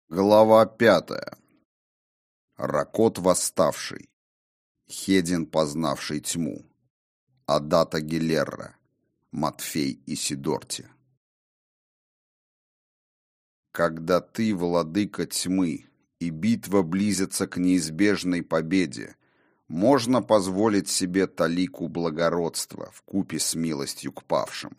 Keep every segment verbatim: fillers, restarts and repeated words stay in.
Глава пятая. Ракот восставший. Хедин, познавший тьму. Адата Гелерра. Матфей и Сидорти. Когда ты, владыка тьмы, и битва близится к неизбежной победе, можно позволить себе талику благородства вкупе с милостью к павшим.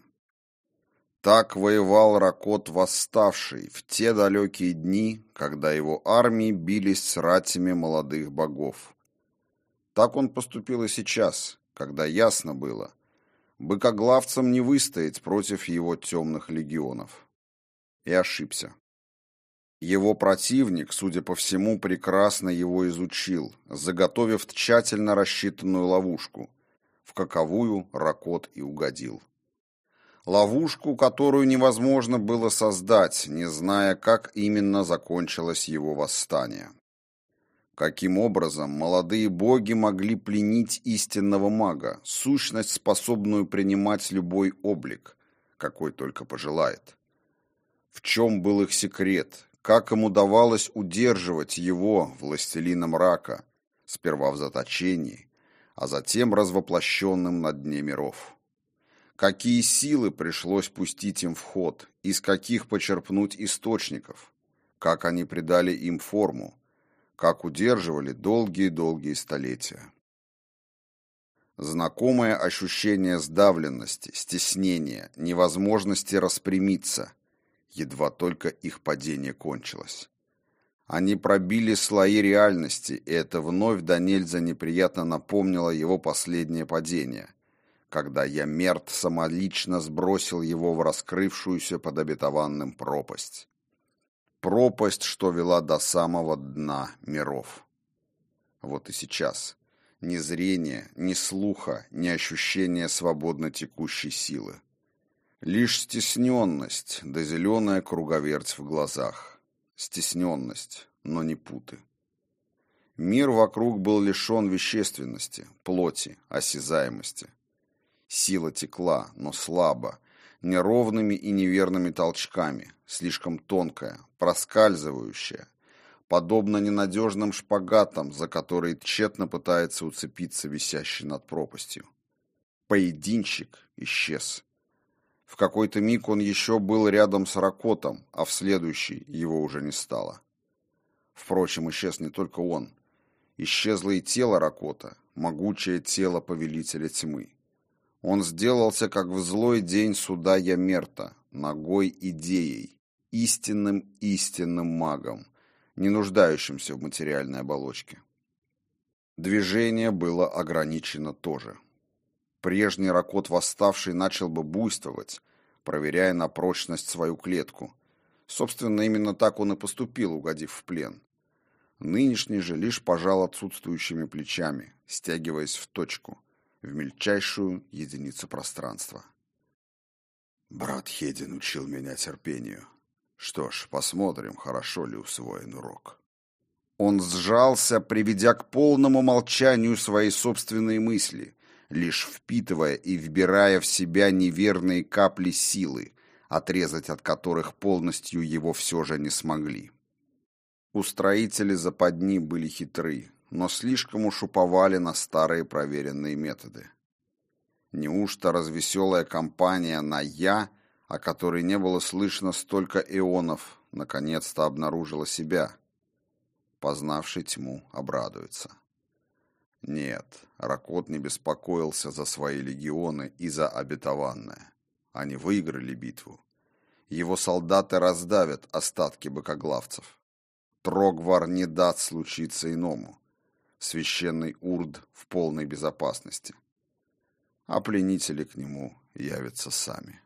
Так воевал Ракот восставший в те далекие дни, когда его армии бились с ратями молодых богов. Так он поступил и сейчас, когда ясно было, быкоглавцам не выстоять против его темных легионов. И ошибся. Его противник, судя по всему, прекрасно его изучил, заготовив тщательно рассчитанную ловушку, в каковую Ракот и угодил. Ловушку, которую невозможно было создать, не зная, как именно закончилось его восстание. Каким образом молодые боги могли пленить истинного мага, сущность, способную принимать любой облик, какой только пожелает? В чем был их секрет? Как им удавалось удерживать его, властелина мрака, сперва в заточении, а затем развоплощенным на дне миров? Какие силы пришлось пустить им в ход, из каких почерпнуть источников, как они придали им форму, как удерживали долгие-долгие столетия. Знакомое ощущение сдавленности, стеснения, невозможности распрямиться, едва только их падение кончилось. Они пробили слои реальности, и это вновь до нельзя неприятно напомнило его последнее падение, когда Ямерт самолично сбросил его в раскрывшуюся под обетованным пропасть. Пропасть, что вела до самого дна миров. Вот и сейчас. Ни зрения, ни слуха, ни ощущения свободно текущей силы. Лишь стесненность, да зеленая круговерть в глазах. Стесненность, но не путы. Мир вокруг был лишен вещественности, плоти, осязаемости. Сила текла, но слабо, неровными и неверными толчками, слишком тонкая, проскальзывающая, подобно ненадежным шпагатам, за которые тщетно пытается уцепиться висящий над пропастью. Поединщик исчез. В какой-то миг он еще был рядом с Ракотом, а в следующий его уже не стало. Впрочем, исчез не только он. Исчезло и тело Ракота, могучее тело повелителя тьмы. Он сделался, как в злой день суда Ямерта, ногой идеей, истинным истинным магом, не нуждающимся в материальной оболочке. Движение было ограничено тоже. Прежний Ракот восставший начал бы буйствовать, проверяя на прочность свою клетку. Собственно, именно так он и поступил, угодив в плен. Нынешний же лишь пожал отсутствующими плечами, стягиваясь в точку, в мельчайшую единицу пространства. Брат Хедин учил меня терпению. Что ж, посмотрим, хорошо ли усвоен урок. Он сжался, приведя к полному молчанию свои собственные мысли, лишь впитывая и вбирая в себя неверные капли силы, отрезать от которых полностью его все же не смогли. Устроители западни были хитры, но слишком уж уповали на старые проверенные методы. Неужто развеселая компания на «я», о которой не было слышно столько эонов, наконец-то обнаружила себя? Познавший тьму обрадуется. Нет, Ракот не беспокоился за свои легионы и за обетованное. Они выиграли битву. Его солдаты раздавят остатки быкоглавцев. Трогвар не даст случиться иному. Священный Урд в полной безопасности. А пленители к нему явятся сами.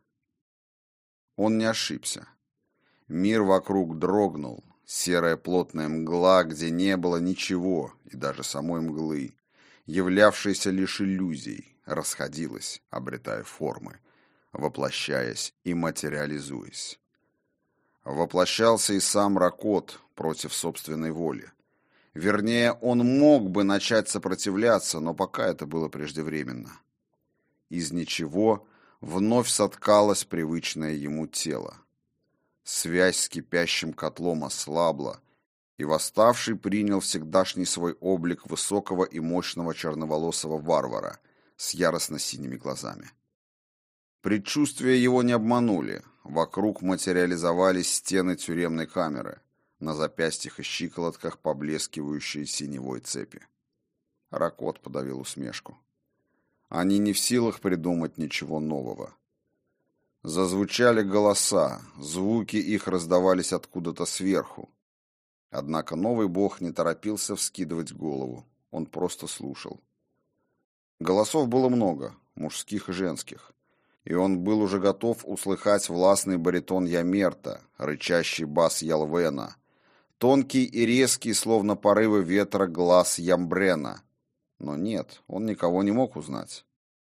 Он не ошибся. Мир вокруг дрогнул, серая плотная мгла, где не было ничего, и даже самой мглы, являвшейся лишь иллюзией, расходилась, обретая формы, воплощаясь и материализуясь. Воплощался и сам Ракот против собственной воли. Вернее, он мог бы начать сопротивляться, но пока это было преждевременно. Из ничего вновь соткалось привычное ему тело. Связь с кипящим котлом ослабла, и восставший принял всегдашний свой облик высокого и мощного черноволосого варвара с яростно-синими глазами. Предчувствия его не обманули. Вокруг материализовались стены тюремной камеры, на запястьях и щиколотках поблескивающие синевой цепи. Ракот подавил усмешку. Они не в силах придумать ничего нового. Зазвучали голоса, звуки их раздавались откуда-то сверху. Однако новый бог не торопился вскидывать голову, он просто слушал. Голосов было много, мужских и женских, и он был уже готов услыхать властный баритон Ямерта, рычащий бас Ялвена, тонкий и резкий, словно порывы ветра, глаз Ямбрена. Но нет, он никого не мог узнать.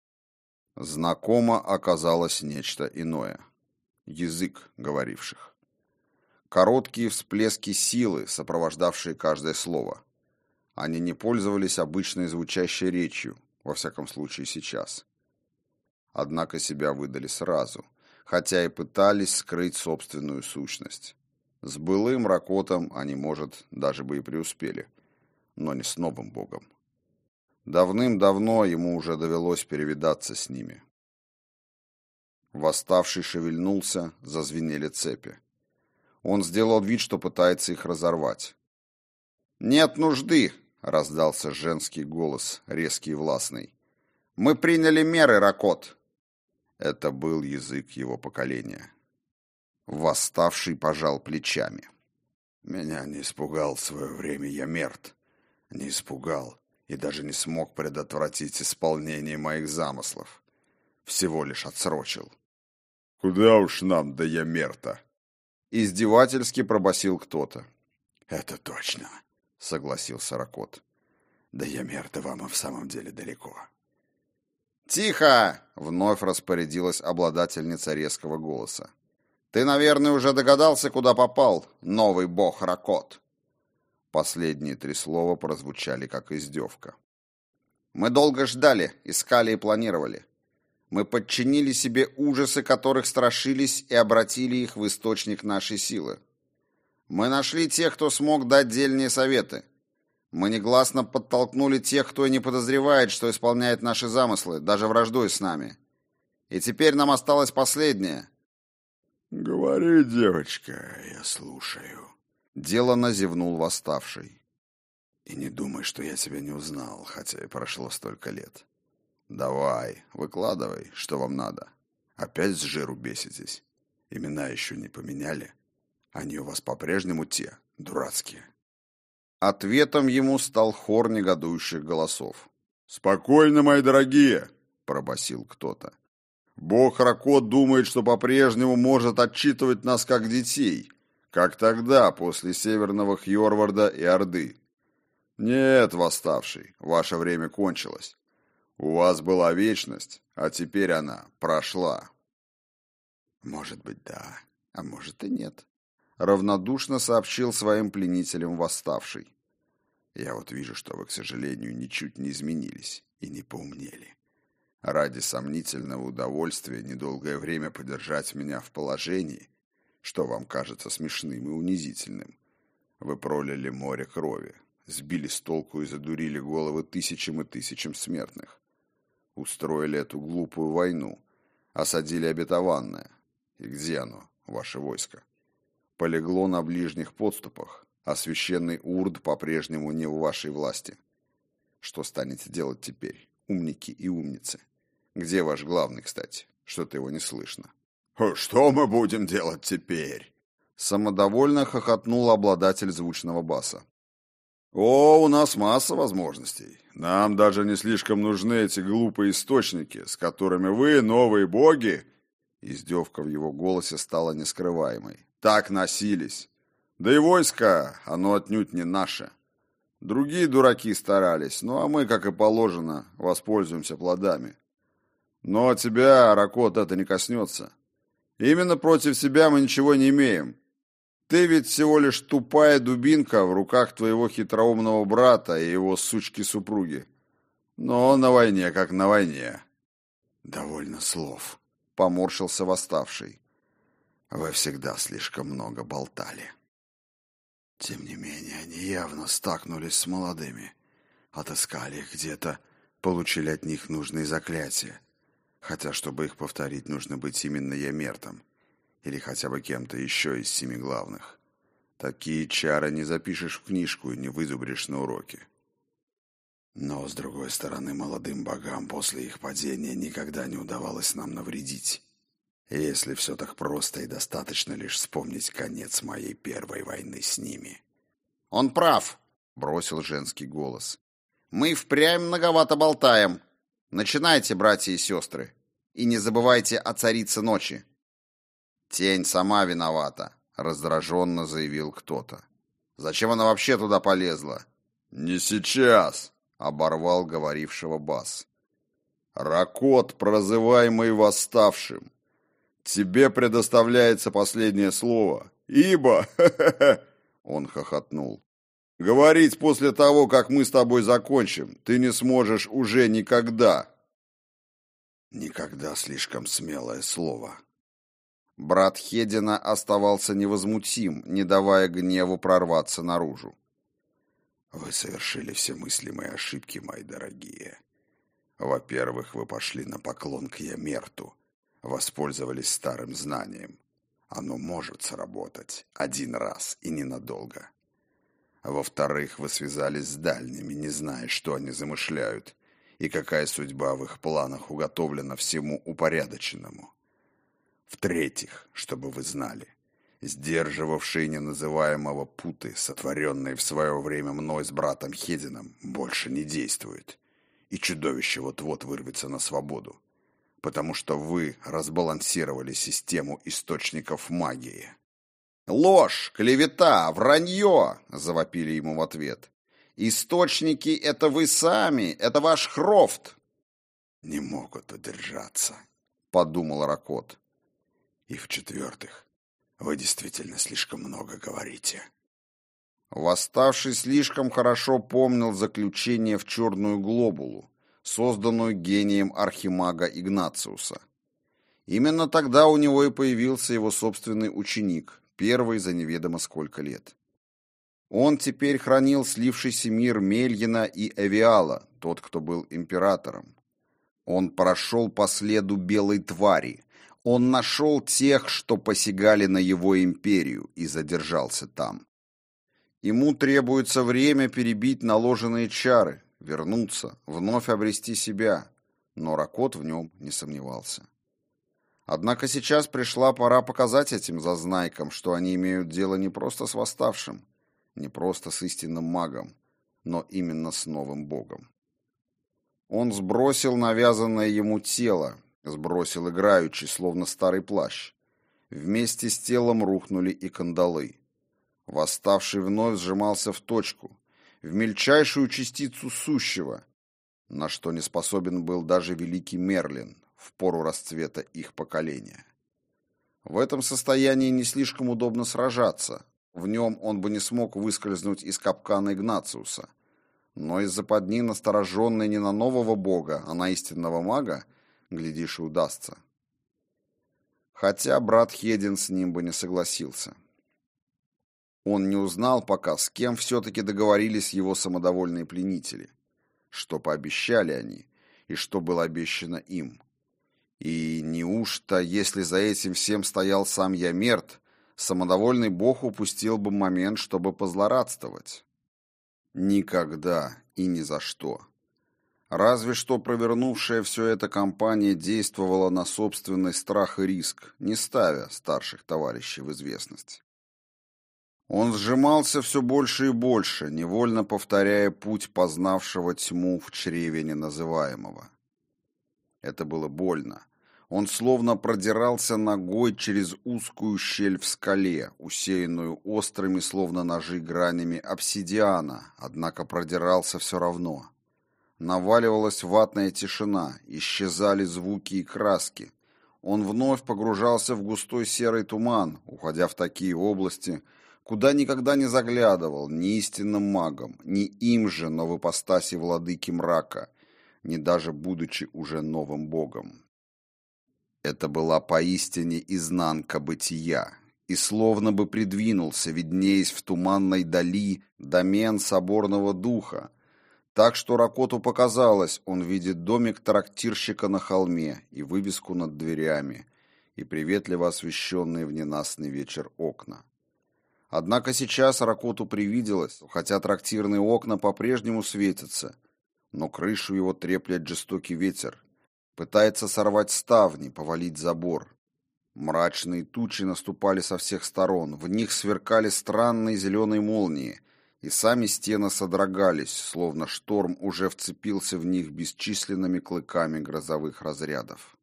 Знакомо оказалось нечто иное. Язык говоривших. Короткие всплески силы, сопровождавшие каждое слово. Они не пользовались обычной звучащей речью, во всяком случае сейчас. Однако себя выдали сразу, хотя и пытались скрыть собственную сущность. С былым Ракотом они, может, даже бы и преуспели, но не с новым богом. Давным-давно ему уже довелось перевидаться с ними. Восставший шевельнулся, зазвенели цепи. Он сделал вид, что пытается их разорвать. «Нет нужды!» — раздался женский голос, резкий и властный. «Мы приняли меры, Ракот!» Это был язык его поколения. Восставший пожал плечами. «Меня не испугал в свое время Ямерт. Не испугал и даже не смог предотвратить исполнение моих замыслов. Всего лишь отсрочил». «Куда уж нам до Ямерта?» Издевательски пробасил кто-то. «Это точно», — согласился Ракот. «До Ямерта вам и в самом деле далеко». «Тихо!» — вновь распорядилась обладательница резкого голоса. «Ты, наверное, уже догадался, куда попал, новый бог Ракот». Последние три слова прозвучали как издевка. «Мы долго ждали, искали и планировали. Мы подчинили себе ужасы, которых страшились, и обратили их в источник нашей силы. Мы нашли тех, кто смог дать дельные советы. Мы негласно подтолкнули тех, кто и не подозревает, что исполняет наши замыслы, даже враждуя с нами. И теперь нам осталось последнее». «Говори, девочка, я слушаю», — деланно зевнул восставший. «И не думай, что я тебя не узнал, хотя и прошло столько лет. Давай, выкладывай, что вам надо. Опять с жиру беситесь. Имена еще не поменяли. Они у вас по-прежнему те, дурацкие». Ответом ему стал хор негодующих голосов. «Спокойно, мои дорогие!» — пробасил кто-то. «Бог Ракот думает, что по-прежнему может отчитывать нас как детей, как тогда, после Северного Хьорварда и Орды. Нет, восставший, ваше время кончилось. У вас была вечность, а теперь она прошла». «Может быть, да, а может и нет», — равнодушно сообщил своим пленителям восставший. «Я вот вижу, что вы, к сожалению, ничуть не изменились и не поумнели. Ради сомнительного удовольствия недолгое время подержать меня в положении, что вам кажется смешным и унизительным, вы пролили море крови, сбили с толку и задурили головы тысячам и тысячам смертных. Устроили эту глупую войну, осадили обетованное. И где оно, ваше войско? Полегло на ближних подступах, а священный Урд по-прежнему не в вашей власти. Что станете делать теперь, умники и умницы? Где ваш главный, кстати? Что-то его не слышно». «Что мы будем делать теперь?» Самодовольно хохотнул обладатель звучного баса. «О, у нас масса возможностей. Нам даже не слишком нужны эти глупые источники, с которыми вы, новые боги...» Издевка в его голосе стала нескрываемой. «Так носились. Да и войско, оно отнюдь не наше. Другие дураки старались, ну а мы, как и положено, воспользуемся плодами. Но тебя, Ракот, это не коснется. Именно против себя мы ничего не имеем. Ты ведь всего лишь тупая дубинка в руках твоего хитроумного брата и его сучки-супруги. Но на войне, как на войне». «Довольно слов», — поморщился восставший. Вы всегда слишком много болтали. Тем не менее, они явно стакнулись с молодыми. Отыскали их где-то, получили от них нужные заклятия. Хотя, чтобы их повторить, нужно быть именно Ямертом. Или хотя бы кем-то еще из семи главных. Такие чары не запишешь в книжку и не вызубришь на уроке. Но, с другой стороны, молодым богам после их падения никогда не удавалось нам навредить. Если все так просто и достаточно лишь вспомнить конец моей первой войны с ними. «Он прав», — бросил женский голос. «Мы впрямь многовато болтаем. Начинайте, братья и сестры, и не забывайте о царице ночи». «Тень сама виновата», — раздраженно заявил кто-то. «Зачем она вообще туда полезла?» «Не сейчас», — оборвал говорившего бас. «Ракот, прозываемый восставшим, тебе предоставляется последнее слово, ибо...» Он хохотнул. «Говорить после того, как мы с тобой закончим, ты не сможешь уже никогда». «Никогда» — слишком смелое слово. Брат Хедина оставался невозмутим, не давая гневу прорваться наружу. «Вы совершили все мыслимые ошибки, мои дорогие. Во-первых, вы пошли на поклон к Ямерту, воспользовались старым знанием. Оно может сработать один раз и ненадолго. Во-вторых, вы связались с дальними, не зная, что они замышляют, и какая судьба в их планах уготовлена всему упорядоченному. В-третьих, чтобы вы знали, сдерживавшие неназываемого путы, сотворенные в свое время мной с братом Хедином, больше не действуют, и чудовище вот-вот вырвется на свободу, потому что вы разбалансировали систему источников магии». «Ложь, клевета, вранье!» — завопили ему в ответ. «Источники — это вы сами, это ваш Хрофт!» «Не могут удержаться», — подумал Ракот. «И в-четвертых, вы действительно слишком много говорите». Восставший слишком хорошо помнил заключение в черную глобулу, созданную гением архимага Игнациуса. Именно тогда у него и появился его собственный ученик, первый за неведомо сколько лет. Он теперь хранил слившийся мир Мельина и Эвиала, тот, кто был императором. Он прошел по следу белой твари. Он нашел тех, что посягали на его империю, и задержался там. Ему требуется время перебить наложенные чары, вернуться, вновь обрести себя, но Ракот в нем не сомневался. Однако сейчас пришла пора показать этим зазнайкам, что они имеют дело не просто с восставшим, не просто с истинным магом, но именно с новым богом. Он сбросил навязанное ему тело, сбросил играючи, словно старый плащ. Вместе с телом рухнули и кандалы. Восставший вновь сжимался в точку, в мельчайшую частицу сущего, на что не способен был даже великий Мерлин в пору расцвета их поколения. В этом состоянии не слишком удобно сражаться, в нем он бы не смог выскользнуть из капкана Игнациуса, но из западни, настороженной не на нового бога, а на истинного мага, глядишь, и удастся. Хотя брат Хедин с ним бы не согласился. Он не узнал пока, с кем все-таки договорились его самодовольные пленители, что пообещали они и что было обещано им. И неужто, если за этим всем стоял сам Ямерт, самодовольный бог упустил бы момент, чтобы позлорадствовать? Никогда и ни за что. Разве что провернувшая все это компания действовала на собственный страх и риск, не ставя старших товарищей в известность. Он сжимался все больше и больше, невольно повторяя путь познавшего тьму в чреве неназываемого. Это было больно. Он словно продирался ногой через узкую щель в скале, усеянную острыми, словно ножи, гранями обсидиана, однако продирался все равно. Наваливалась ватная тишина, исчезали звуки и краски. Он вновь погружался в густой серый туман, уходя в такие области, куда никогда не заглядывал ни истинным магом, ни им же, но в ипостаси владыки мрака, ни даже будучи уже новым богом. Это была поистине изнанка бытия, и словно бы придвинулся, виднеясь в туманной дали, домен соборного духа, так что Ракоту показалось, он видит домик трактирщика на холме и вывеску над дверями, и приветливо освещенные в ненастный вечер окна. Однако сейчас Ракоту привиделось, хотя трактирные окна по-прежнему светятся, но крышу его треплет жестокий ветер, пытается сорвать ставни, повалить забор. Мрачные тучи наступали со всех сторон, в них сверкали странные зеленые молнии, и сами стены содрогались, словно шторм уже вцепился в них бесчисленными клыками грозовых разрядов.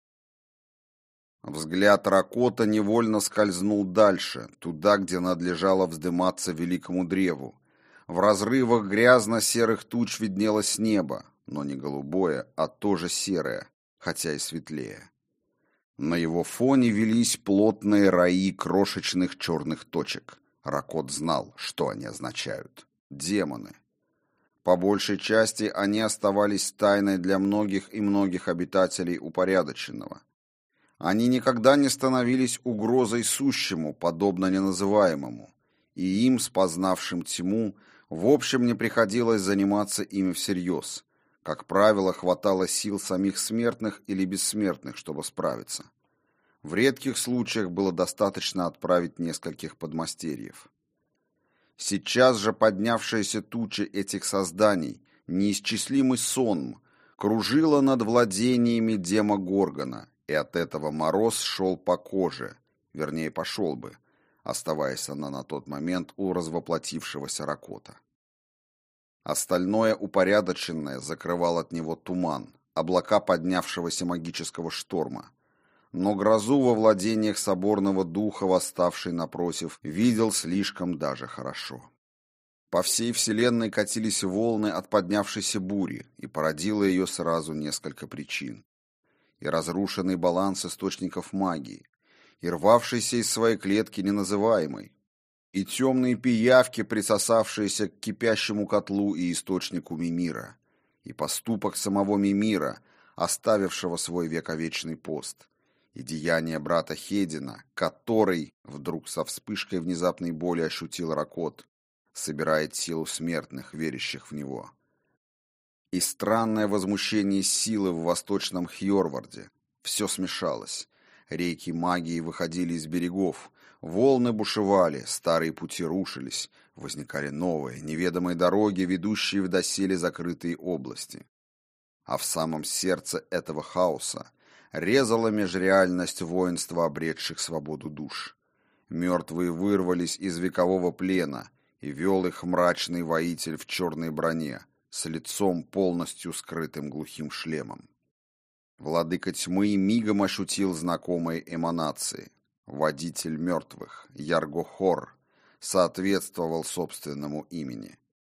Взгляд Ракота невольно скользнул дальше, туда, где надлежало вздыматься великому древу. В разрывах грязно-серых туч виднелось небо, но не голубое, а тоже серое, хотя и светлее. На его фоне велись плотные раи крошечных черных точек. Ракот знал, что они означают. Демоны. По большей части они оставались тайной для многих и многих обитателей упорядоченного. Они никогда не становились угрозой сущему, подобно неназываемому, и им, спознавшим тьму, в общем не приходилось заниматься ими всерьез. Как правило, хватало сил самих смертных или бессмертных, чтобы справиться. В редких случаях было достаточно отправить нескольких подмастерьев. Сейчас же поднявшаяся туча этих созданий, неисчислимый сонм, кружила над владениями Демогоргона, и от этого мороз шел по коже, вернее, пошел бы, оставаясь она на тот момент у развоплотившегося Ракота. Остальное упорядоченное закрывал от него туман, облака поднявшегося магического шторма. Но грозу во владениях соборного духа, восставший напротив, видел слишком даже хорошо. По всей вселенной катились волны от поднявшейся бури, и породило ее сразу несколько причин. И разрушенный баланс источников магии, и рвавшийся из своей клетки неназываемый, и темные пиявки, присосавшиеся к кипящему котлу и источнику Мимира, и поступок самого Мимира, оставившего свой вековечный пост, и деяние брата Хедина, который, вдруг со вспышкой внезапной боли ощутил Ракот, собирает силу смертных, верящих в него. И странное возмущение силы в восточном Хьорварде. Все смешалось. Реки магии выходили из берегов, волны бушевали, старые пути рушились, возникали новые, неведомые дороги, ведущие в доселе закрытые области. А в самом сердце этого хаоса резала межреальность воинства обретших свободу душ. Мертвые вырвались из векового плена, и вел их мрачный воитель в черной броне, с лицом полностью скрытым глухим шлемом. Владыка тьмы мигом ощутил знакомые эманации. Водитель мертвых, Яргохор, соответствовал собственному имени.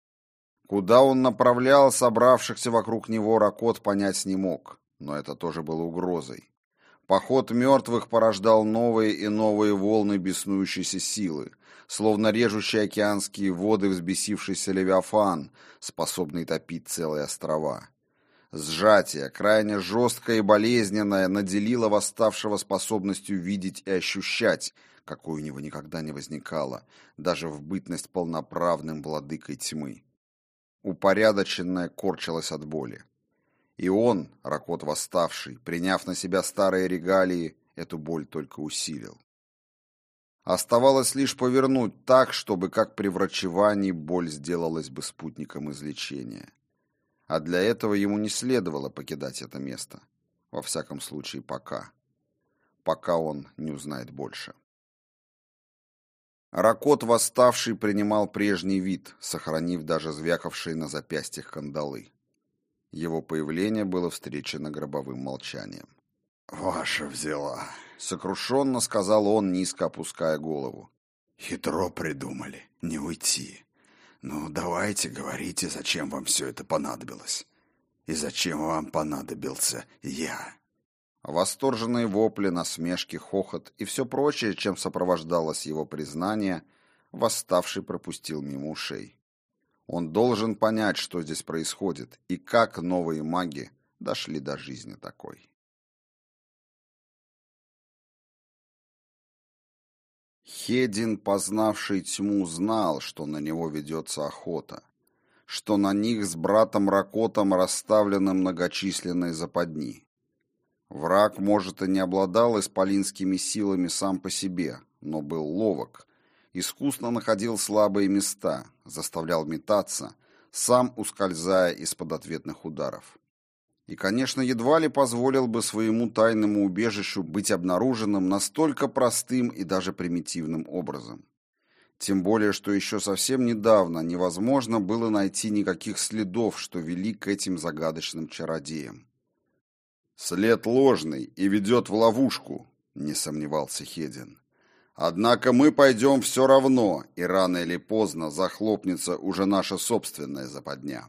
Куда он направлял собравшихся вокруг него, Ракот понять не мог, но это тоже было угрозой. Поход мертвых порождал новые и новые волны беснующейся силы, словно режущие океанские воды взбесившийся левиафан, способный топить целые острова. Сжатие, крайне жесткое и болезненное, наделило восставшего способностью видеть и ощущать, какой у него никогда не возникало, даже в бытность полноправным владыкой тьмы. Упорядоченное корчилось от боли. И он, Ракот восставший, приняв на себя старые регалии, эту боль только усилил. Оставалось лишь повернуть так, чтобы, как при врачевании, боль сделалась бы спутником излечения. А для этого ему не следовало покидать это место. Во всяком случае, пока. Пока он не узнает больше. Ракот восставший принимал прежний вид, сохранив даже звякавшие на запястьях кандалы. Его появление было встречено гробовым молчанием. «Ваша взяла», — сокрушенно сказал он, низко опуская голову. «Хитро придумали, не уйти. Ну, давайте говорите, зачем вам все это понадобилось? И зачем вам понадобился я?» Восторженные вопли, насмешки, хохот и все прочее, чем сопровождалось его признание, восставший пропустил мимо ушей. Он должен понять, что здесь происходит, и как новые маги дошли до жизни такой. Хедин, познавший тьму, знал, что на него ведется охота, что на них с братом Ракотом расставлены многочисленные западни. Враг, может, и не обладал исполинскими силами сам по себе, но был ловок, искусно находил слабые места, заставлял метаться, сам ускользая из-под ответных ударов. И, конечно, едва ли позволил бы своему тайному убежищу быть обнаруженным настолько простым и даже примитивным образом. Тем более, что еще совсем недавно невозможно было найти никаких следов, что вели к этим загадочным чародеям. «След ложный и ведет в ловушку», — не сомневался Хедин. «Однако мы пойдем все равно, и рано или поздно захлопнется уже наша собственная западня».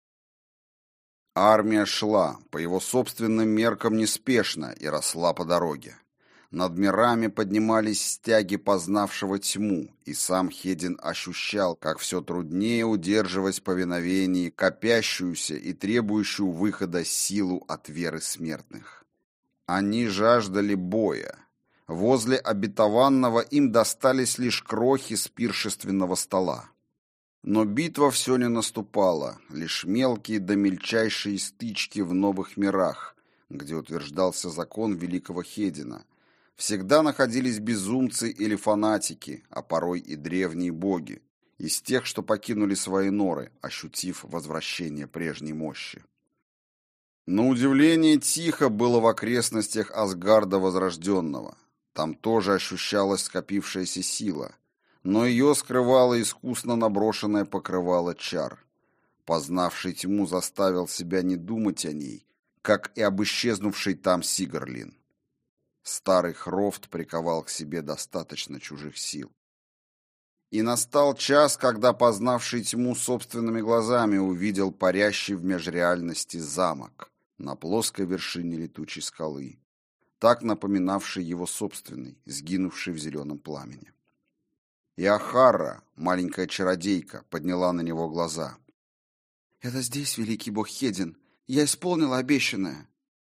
Армия шла, по его собственным меркам неспешно, и росла по дороге. Над мирами поднимались стяги познавшего тьму, и сам Хедин ощущал, как все труднее удерживать повиновение копящуюся и требующую выхода силу от веры смертных. Они жаждали боя. Возле обетованного им достались лишь крохи с пиршественного стола. Но битва все не наступала, лишь мелкие да мельчайшие стычки в новых мирах, где утверждался закон великого Хедина. Всегда находились безумцы или фанатики, а порой и древние боги, из тех, что покинули свои норы, ощутив возвращение прежней мощи. На удивление тихо было в окрестностях Асгарда Возрожденного. Там тоже ощущалась скопившаяся сила, но ее скрывало искусно наброшенное покрывало чар. Познавший тьму заставил себя не думать о ней, как и об исчезнувшей там Сигарлин. Старый Хрофт приковал к себе достаточно чужих сил. И настал час, когда познавший тьму собственными глазами увидел парящий в межреальности замок на плоской вершине летучей скалы, так напоминавший его собственный, сгинувший в зеленом пламени. И Ахарра, маленькая чародейка, подняла на него глаза. «Это здесь, великий бог Хедин. Я исполнила обещанное».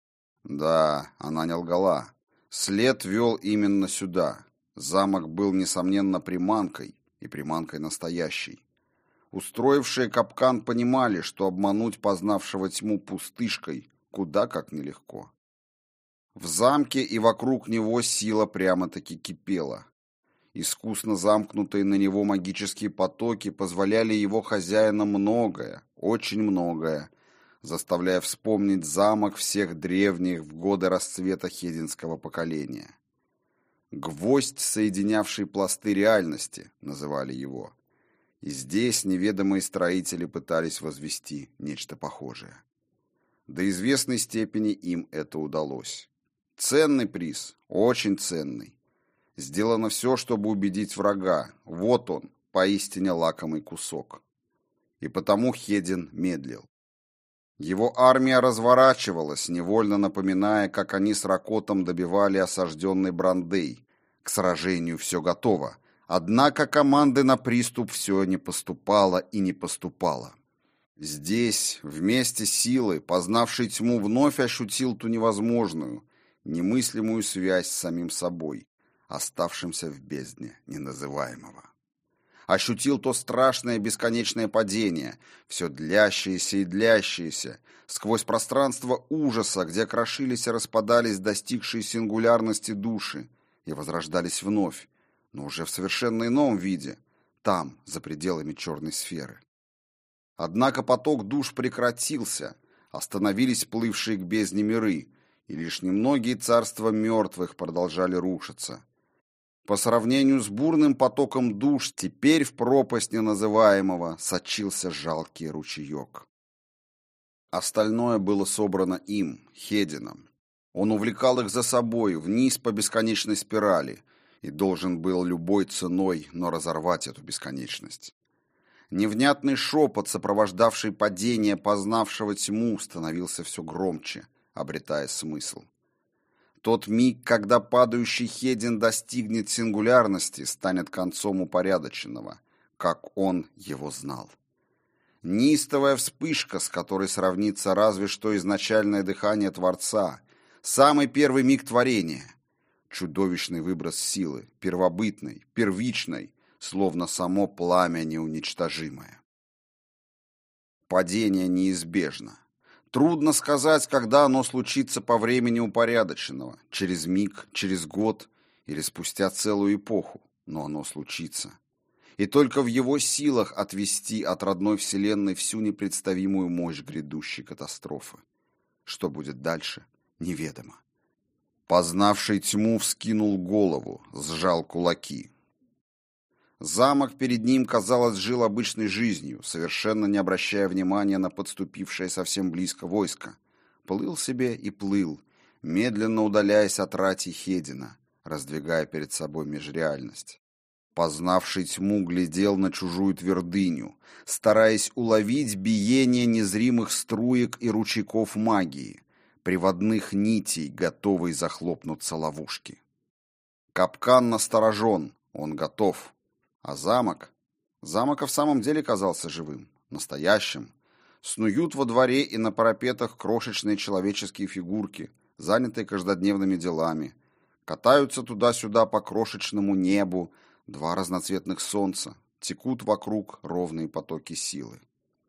Да, она не лгала. След вел именно сюда. Замок был, несомненно, приманкой, и приманкой настоящей. Устроившие капкан понимали, что обмануть познавшего тьму пустышкой куда как нелегко. В замке и вокруг него сила прямо-таки кипела. Искусно замкнутые на него магические потоки позволяли его хозяинам многое, очень многое, заставляя вспомнить замок всех древних в годы расцвета хединского поколения. «Гвоздь, соединявший пласты реальности», называли его. И здесь неведомые строители пытались возвести нечто похожее. До известной степени им это удалось. Ценный приз, очень ценный. Сделано все, чтобы убедить врага. Вот он, поистине лакомый кусок. И потому Хедин медлил. Его армия разворачивалась, невольно напоминая, как они с Ракотом добивали осажденный Брандей. К сражению все готово. Однако команды на приступ все не поступало и не поступало. Здесь, вместе силы, познавший тьму, вновь ощутил ту невозможную, немыслимую связь с самим собой, оставшимся в бездне неназываемого. Ощутил то страшное бесконечное падение, все длящееся и длящееся, сквозь пространство ужаса, где крошились и распадались достигшие сингулярности души и возрождались вновь, но уже в совершенно ином виде, там, за пределами черной сферы. Однако поток душ прекратился, остановились плывшие к бездне миры, и лишь немногие царства мертвых продолжали рушиться. По сравнению с бурным потоком душ, теперь в пропасть неназываемого сочился жалкий ручеек. Остальное было собрано им, Хедином. Он увлекал их за собой, вниз по бесконечной спирали, и должен был любой ценой, но разорвать эту бесконечность. Невнятный шепот, сопровождавший падение познавшего тьму, становился все громче, обретая смысл. Тот миг, когда падающий Хедин достигнет сингулярности, станет концом упорядоченного, как он его знал. Неистовая вспышка, с которой сравнится разве что изначальное дыхание Творца, самый первый миг творения. Чудовищный выброс силы, первобытной, первичной, словно само пламя неуничтожимое. Падение неизбежно. Трудно сказать, когда оно случится по времени упорядоченного, через миг, через год или спустя целую эпоху, но оно случится. И только в его силах отвести от родной вселенной всю непредставимую мощь грядущей катастрофы. Что будет дальше, неведомо. Познавший тьму вскинул голову, сжал кулаки. Замок перед ним, казалось, жил обычной жизнью, совершенно не обращая внимания на подступившее совсем близко войско. Плыл себе и плыл, медленно удаляясь от рати Хедина, раздвигая перед собой межреальность. Познавший тьму глядел на чужую твердыню, стараясь уловить биение незримых струек и ручейков магии, приводных нитей, готовой захлопнуться ловушки. Капкан насторожен, он готов. А замок? Замок и в самом деле казался живым, настоящим. Снуют во дворе и на парапетах крошечные человеческие фигурки, занятые каждодневными делами. Катаются туда-сюда по крошечному небу два разноцветных солнца, текут вокруг ровные потоки силы.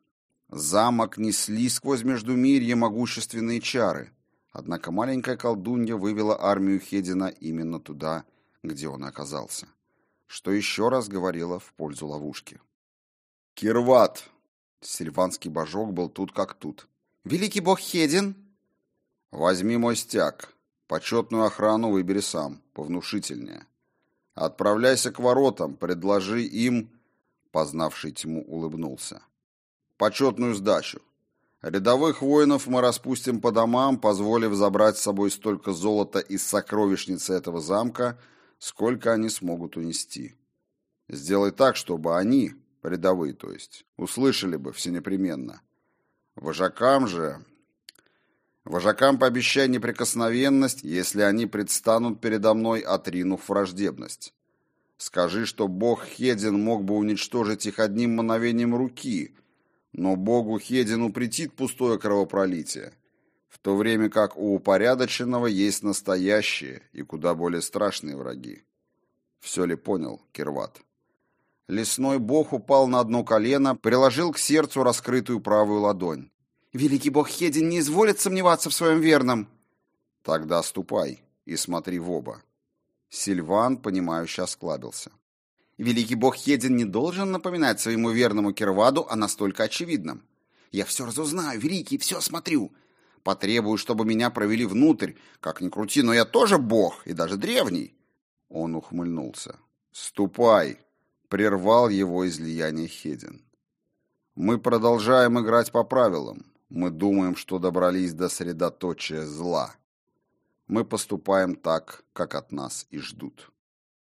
Замок несли сквозь междумирье могущественные чары, однако маленькая колдунья вывела армию Хедина именно туда, где он оказался, что еще раз говорило в пользу ловушки. «Кирват!» Сильванский божок был тут как тут. «Великий бог Хедин!» «Возьми мой стяг. Почетную охрану выбери сам, повнушительнее. Отправляйся к воротам, предложи им...» Познавший тьму улыбнулся. «Почетную сдачу. Рядовых воинов мы распустим по домам, позволив забрать с собой столько золота из сокровищницы этого замка, сколько они смогут унести. Сделай так, чтобы они, рядовые, то есть, услышали бы всенепременно. Вожакам же... Вожакам пообещай неприкосновенность, если они предстанут передо мной, отринув враждебность. Скажи, что бог Хедин мог бы уничтожить их одним мановением руки, но богу Хедину претит пустое кровопролитие, в то время как у упорядоченного есть настоящие и куда более страшные враги. Все ли понял, Кирват?» Лесной бог упал на одно колено, приложил к сердцу раскрытую правую ладонь. «Великий бог Хедин не изволит сомневаться в своем верном!» «Тогда ступай и смотри в оба». Сильван, понимающе осклабился. «Великий бог Хедин не должен напоминать своему верному Кирваду о настолько очевидном. Я все разузнаю, великий, все смотрю. Потребую, чтобы меня провели внутрь. Как ни крути, но я тоже бог, и даже древний». Он ухмыльнулся. «Ступай!» — прервал его излияние Хедин. «Мы продолжаем играть по правилам. Мы думаем, что добрались до средоточия зла. Мы поступаем так, как от нас и ждут».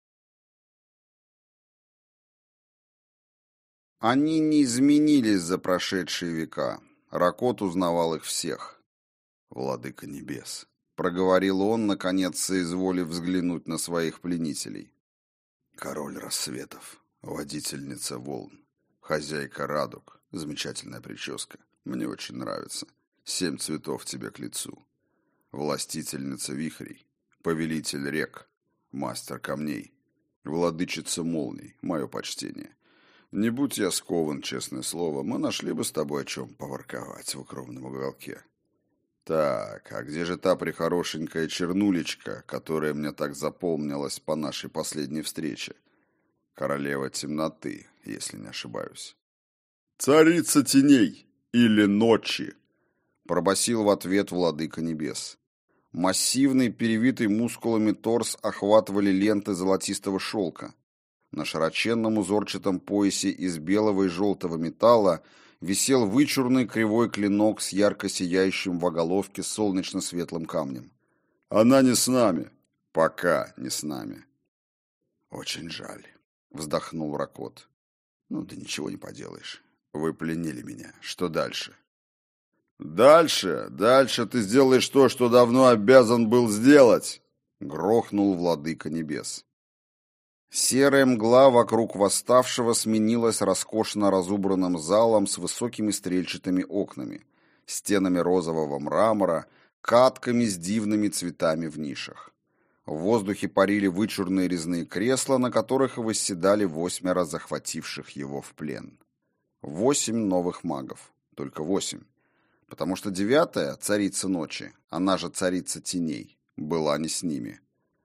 Они не изменились за прошедшие века. Ракот узнавал их всех. «Владыка небес», — проговорил он, наконец соизволив взглянуть на своих пленителей. «Король рассветов, водительница волн, хозяйка радуг, замечательная прическа, мне очень нравится, семь цветов тебе к лицу, властительница вихрей, повелитель рек, мастер камней, владычица молний, мое почтение. Не будь я скован, честное слово, мы нашли бы с тобой о чем поворковать в укромном уголке. Так, а где же та прихорошенькая чернулечка, которая мне так запомнилась по нашей последней встрече? Королева темноты, если не ошибаюсь». «Царица теней или ночи», — пробасил в ответ владыка небес. Массивный, перевитый мускулами торс охватывали ленты золотистого шелка. На широченном узорчатом поясе из белого и желтого металла висел вычурный кривой клинок с ярко сияющим в оголовке солнечно-светлым камнем. «Она не с нами. Пока не с нами». «Очень жаль», — вздохнул Ракот. «Ну да ничего не поделаешь. Вы пленили меня. Что дальше?» «Дальше, дальше ты сделаешь то, что давно обязан был сделать», — грохнул владыка небес. Серая мгла вокруг восставшего сменилась роскошно разубранным залом с высокими стрельчатыми окнами, стенами розового мрамора, катками с дивными цветами в нишах. В воздухе парили вычурные резные кресла, на которых восседали восьмеро захвативших его в плен. Восемь новых магов. Только восемь. Потому что девятая, царица ночи, она же царица теней, была не с ними.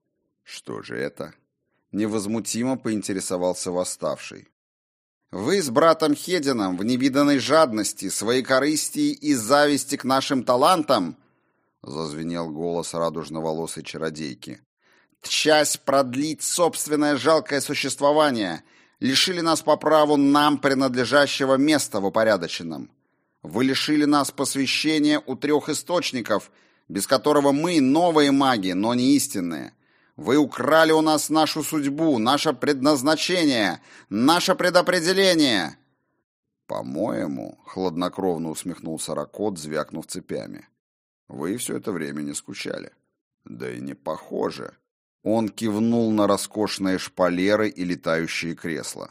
Что же это? Невозмутимо поинтересовался восставший. Вы с братом Хедином в невиданной жадности, своекорыстии и зависти к нашим талантам, зазвенел голос радужноволосой чародейки, тщась продлить собственное жалкое существование, лишили нас по праву нам принадлежащего места в упорядоченном. Вы лишили нас посвящения у трех источников, без которого мы новые маги, но не истинные. Вы украли у нас нашу судьбу, наше предназначение, наше предопределение. По-моему, хладнокровно усмехнулся Ракот, звякнув цепями. Вы все это время не скучали. Да и не похоже. Он кивнул на роскошные шпалеры и летающие кресла.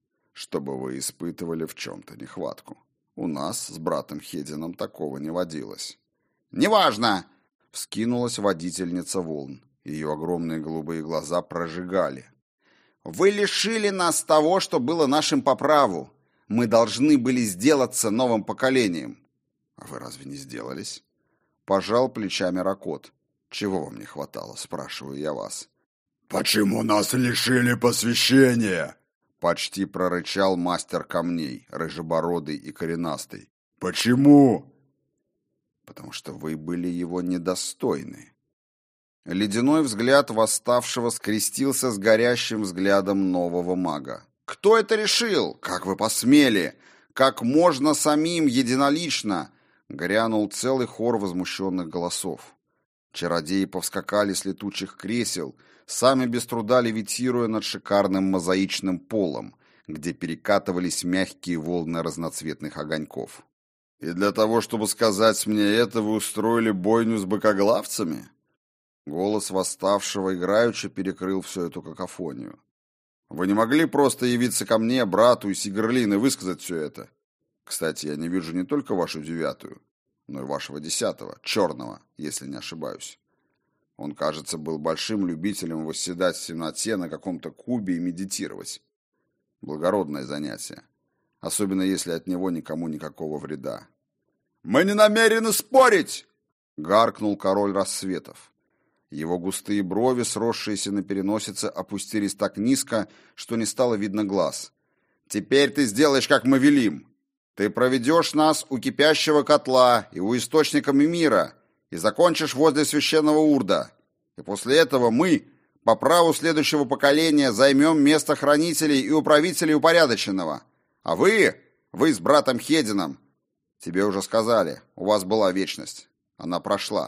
Чтобы вы испытывали в чем-то нехватку. У нас с братом Хедином такого не водилось. «Неважно!» — вскинулась водительница волн. Ее огромные голубые глаза прожигали. «Вы лишили нас того, что было нашим по праву. Мы должны были сделаться новым поколением». «А вы разве не сделались?» Пожал плечами Ракот. «Чего вам не хватало, спрашиваю я вас?» «Почему нас лишили посвящения?» Почти прорычал мастер камней, рыжебородый и коренастый. «Почему?» «Потому что вы были его недостойны». Ледяной взгляд восставшего скрестился с горящим взглядом нового мага. «Кто это решил? Как вы посмели? Как можно самим единолично?» Грянул целый хор возмущенных голосов. Чародеи повскакали с летучих кресел, сами без труда левитируя над шикарным мозаичным полом, где перекатывались мягкие волны разноцветных огоньков. «И для того, чтобы сказать мне это, вы устроили бойню с быкоглавцами?» Голос восставшего играючи перекрыл всю эту какофонию. «Вы не могли просто явиться ко мне, брату и Сигерлин, и высказать все это? Кстати, я не вижу не только вашу девятую, но и вашего десятого, черного, если не ошибаюсь. Он, кажется, был большим любителем восседать в темноте на каком-то кубе и медитировать. Благородное занятие, особенно если от него никому никакого вреда». «Мы не намерены спорить!» — гаркнул король рассветов. Его густые брови, сросшиеся на переносице, опустились так низко, что не стало видно глаз. «Теперь ты сделаешь, как мы велим. Ты проведешь нас у кипящего котла и у источника мира, и закончишь возле священного урда. И после этого мы, по праву следующего поколения, займем место хранителей и управителей упорядоченного. А вы, вы с братом Хедином, тебе уже сказали, у вас была вечность. Она прошла».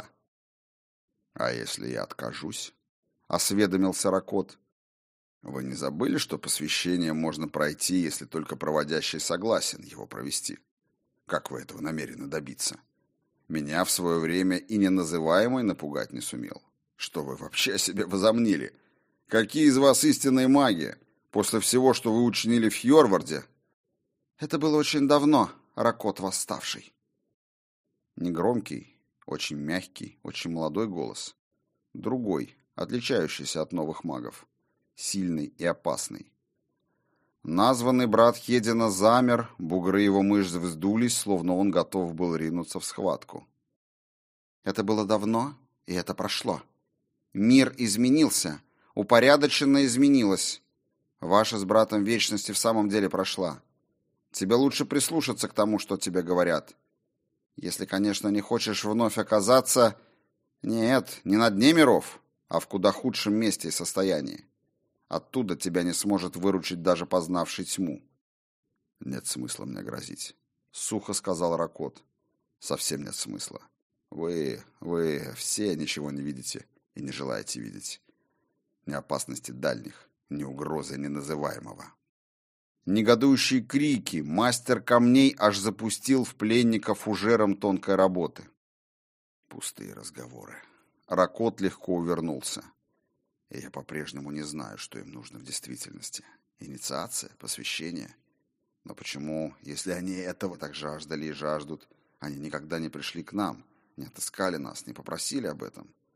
«А если я откажусь?» — осведомился Ракот. «Вы не забыли, что посвящение можно пройти, если только проводящий согласен его провести? Как вы этого намерены добиться? Меня в свое время и неназываемый напугать не сумел. Что вы вообще о себе возомнили? Какие из вас истинные маги? После всего, что вы учинили в Хьорварде?» «Это было очень давно, Ракот восставший». Негромкий, очень мягкий, очень молодой голос. Другой, отличающийся от новых магов. Сильный и опасный. Названный брат Хедина замер, бугры его мышц вздулись, словно он готов был ринуться в схватку. «Это было давно, и это прошло. Мир изменился, упорядоченно изменилось. Ваша с братом вечность и в самом деле прошла. Тебе лучше прислушаться к тому, что тебе говорят. Если, конечно, не хочешь вновь оказаться... Нет, не на дне миров, а в куда худшем месте и состоянии. Оттуда тебя не сможет выручить даже познавший тьму». «Нет смысла мне грозить», — сухо сказал Ракот. «Совсем нет смысла. Вы, вы все ничего не видите и не желаете видеть. Ни опасности дальних, ни угрозы неназываемого». Негодующие крики мастер камней аж запустил в пленника фужером тонкой работы. Пустые разговоры. Ракот легко увернулся. И я по-прежнему не знаю, что им нужно в действительности. Инициация, посвящение. Но почему, если они этого так жаждали и жаждут, они никогда не пришли к нам, не отыскали нас, не попросили об этом?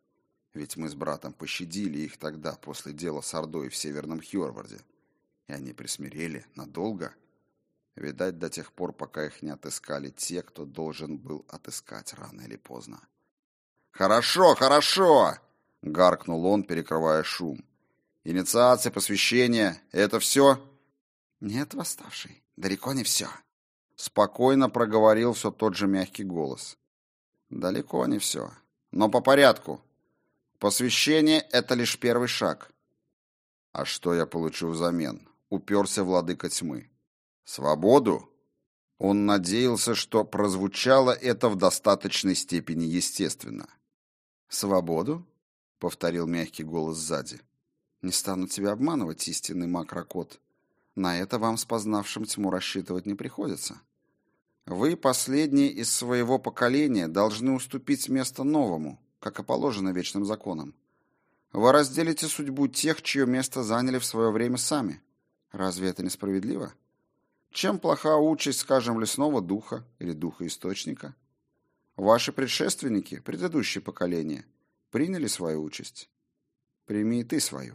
Ведь мы с братом пощадили их тогда, после дела с Ордой в Северном Хьорварде. И они присмирели надолго. Видать, до тех пор, пока их не отыскали те, кто должен был отыскать рано или поздно. «Хорошо, хорошо!» — гаркнул он, перекрывая шум. «Инициация, посвящение — это все?» «Нет, восставший, далеко не все», — спокойно проговорил все тот же мягкий голос. «Далеко не все, но по порядку. Посвящение — это лишь первый шаг». «А что я получу взамен?» — уперся владыка тьмы. «Свободу?» Он надеялся, что прозвучало это в достаточной степени естественно. «Свободу?» — повторил мягкий голос сзади. «Не стану тебя обманывать, истинный маг Ракот. На это вам с познавшим тьму рассчитывать не приходится. Вы, последние из своего поколения, должны уступить место новому, как и положено вечным законам. Вы разделите судьбу тех, чье место заняли в свое время сами. Разве это несправедливо? Чем плоха участь, скажем, лесного духа или духа источника? Ваши предшественники, предыдущие поколения, приняли свою участь. Прими и ты свою».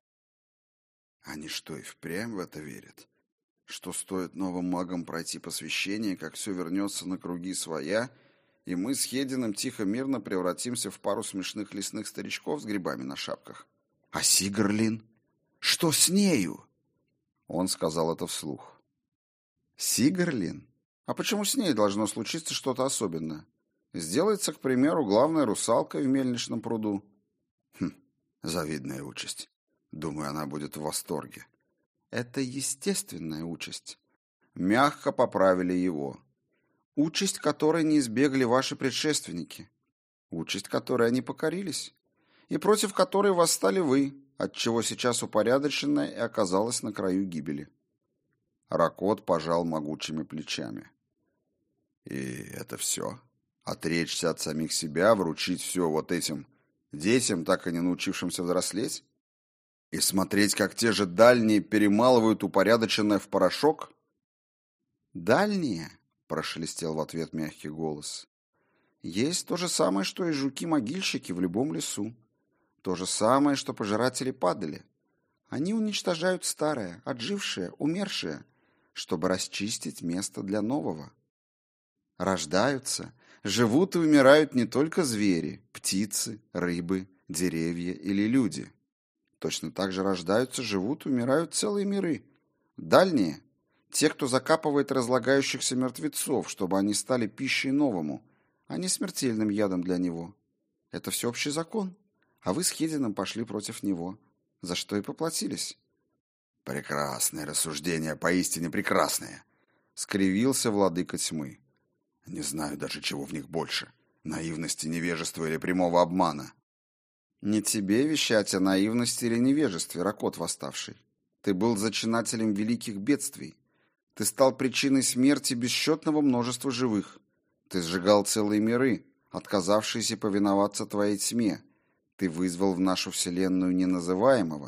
Они что, и впрямь в это верят? Что стоит новым магам пройти посвящение, как все вернется на круги своя, и мы с Хедином тихо-мирно превратимся в пару смешных лесных старичков с грибами на шапках? А Сигрлин? Что с нею? Он сказал это вслух. Сигрлин? А почему с ней должно случиться что-то особенное? Сделается, к примеру, главной русалкой в мельничном пруду. Хм, завидная участь. Думаю, она будет в восторге. Это естественная участь. Мягко поправили его. Участь, которой не избегли ваши предшественники. Участь, которой они покорились. И против которой восстали вы, отчего сейчас упорядоченная и оказалась на краю гибели. Ракот пожал могучими плечами. И это все? Отречься от самих себя, вручить все вот этим детям, так и не научившимся взрослеть? И смотреть, как те же дальние перемалывают упорядоченное в порошок? «Дальние?» — прошелестел в ответ мягкий голос. «Есть то же самое, что и жуки-могильщики в любом лесу. То же самое, что пожиратели падали. Они уничтожают старое, отжившее, умершее, чтобы расчистить место для нового. Рождаются, живут и умирают не только звери, птицы, рыбы, деревья или люди. Точно так же рождаются, живут, умирают целые миры. Дальние — те, кто закапывает разлагающихся мертвецов, чтобы они стали пищей новому, а не смертельным ядом для него. Это всеобщий закон, а вы с Хедином пошли против него, за что и поплатились». «Прекрасное рассуждение, поистине прекрасное», — скривился владыка тьмы. «Не знаю даже, чего в них больше — наивности, невежества или прямого обмана». «Не тебе вещать о наивности или невежестве, Ракот восставший. Ты был зачинателем великих бедствий. Ты стал причиной смерти бесчетного множества живых. Ты сжигал целые миры, отказавшиеся повиноваться твоей тьме. Ты вызвал в нашу вселенную неназываемого».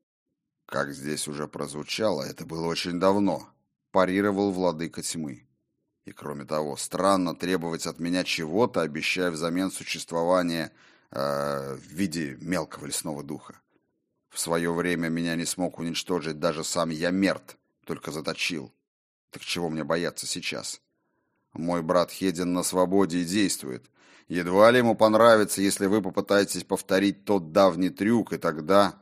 «Как здесь уже прозвучало, это было очень давно», — парировал владыка тьмы. «И кроме того, странно требовать от меня чего-то, обещая взамен существования э, в виде мелкого лесного духа. В свое время меня не смог уничтожить даже сам Ямерт, только заточил. Так чего мне бояться сейчас? Мой брат Хедин на свободе и действует. Едва ли ему понравится, если вы попытаетесь повторить тот давний трюк, и тогда...»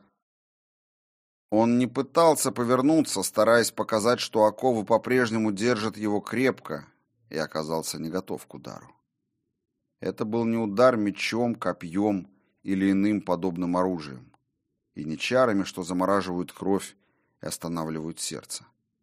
Он не пытался повернуться, стараясь показать, что оковы по-прежнему держат его крепко, и оказался не готов к удару. Это был не удар мечом, копьем или иным подобным оружием, и не чарами, что замораживают кровь и останавливают сердце.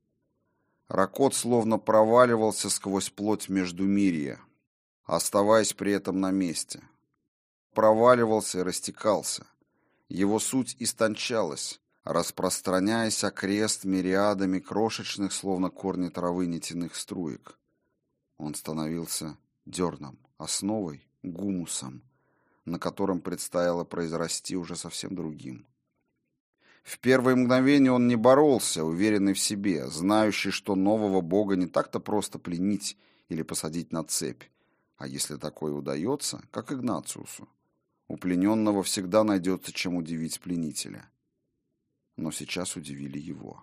Ракот словно проваливался сквозь плоть междумирья, оставаясь при этом на месте. Проваливался и растекался. Его суть истончалась, распространяясь окрест мириадами крошечных, словно корни травы, нитяных струек. Он становился дерном, основой, гумусом, на котором предстояло произрасти уже совсем другим. В первые мгновения он не боролся, уверенный в себе, знающий, что нового бога не так-то просто пленить или посадить на цепь, а если такое удается, как Игнациусу, У плененного всегда найдется, чем удивить пленителя. Но сейчас удивили его.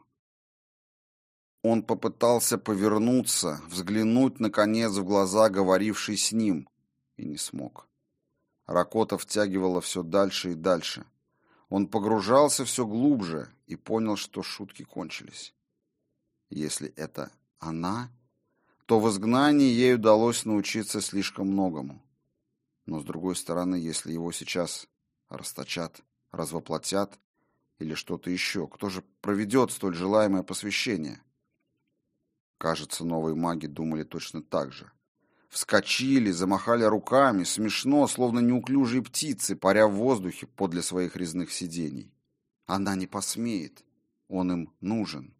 Он попытался повернуться, взглянуть, наконец, в глаза говорившей с ним, и не смог. Ракота втягивала все дальше и дальше. Он погружался все глубже и понял, что шутки кончились. Если это она, то в изгнании ей удалось научиться слишком многому. Но, с другой стороны, если его сейчас расточат, развоплотят или что-то еще, кто же проведет столь желаемое посвящение? Кажется, новые маги думали точно так же. Вскочили, замахали руками, смешно, словно неуклюжие птицы, паря в воздухе подле своих резных сидений. Она не посмеет, он им нужен.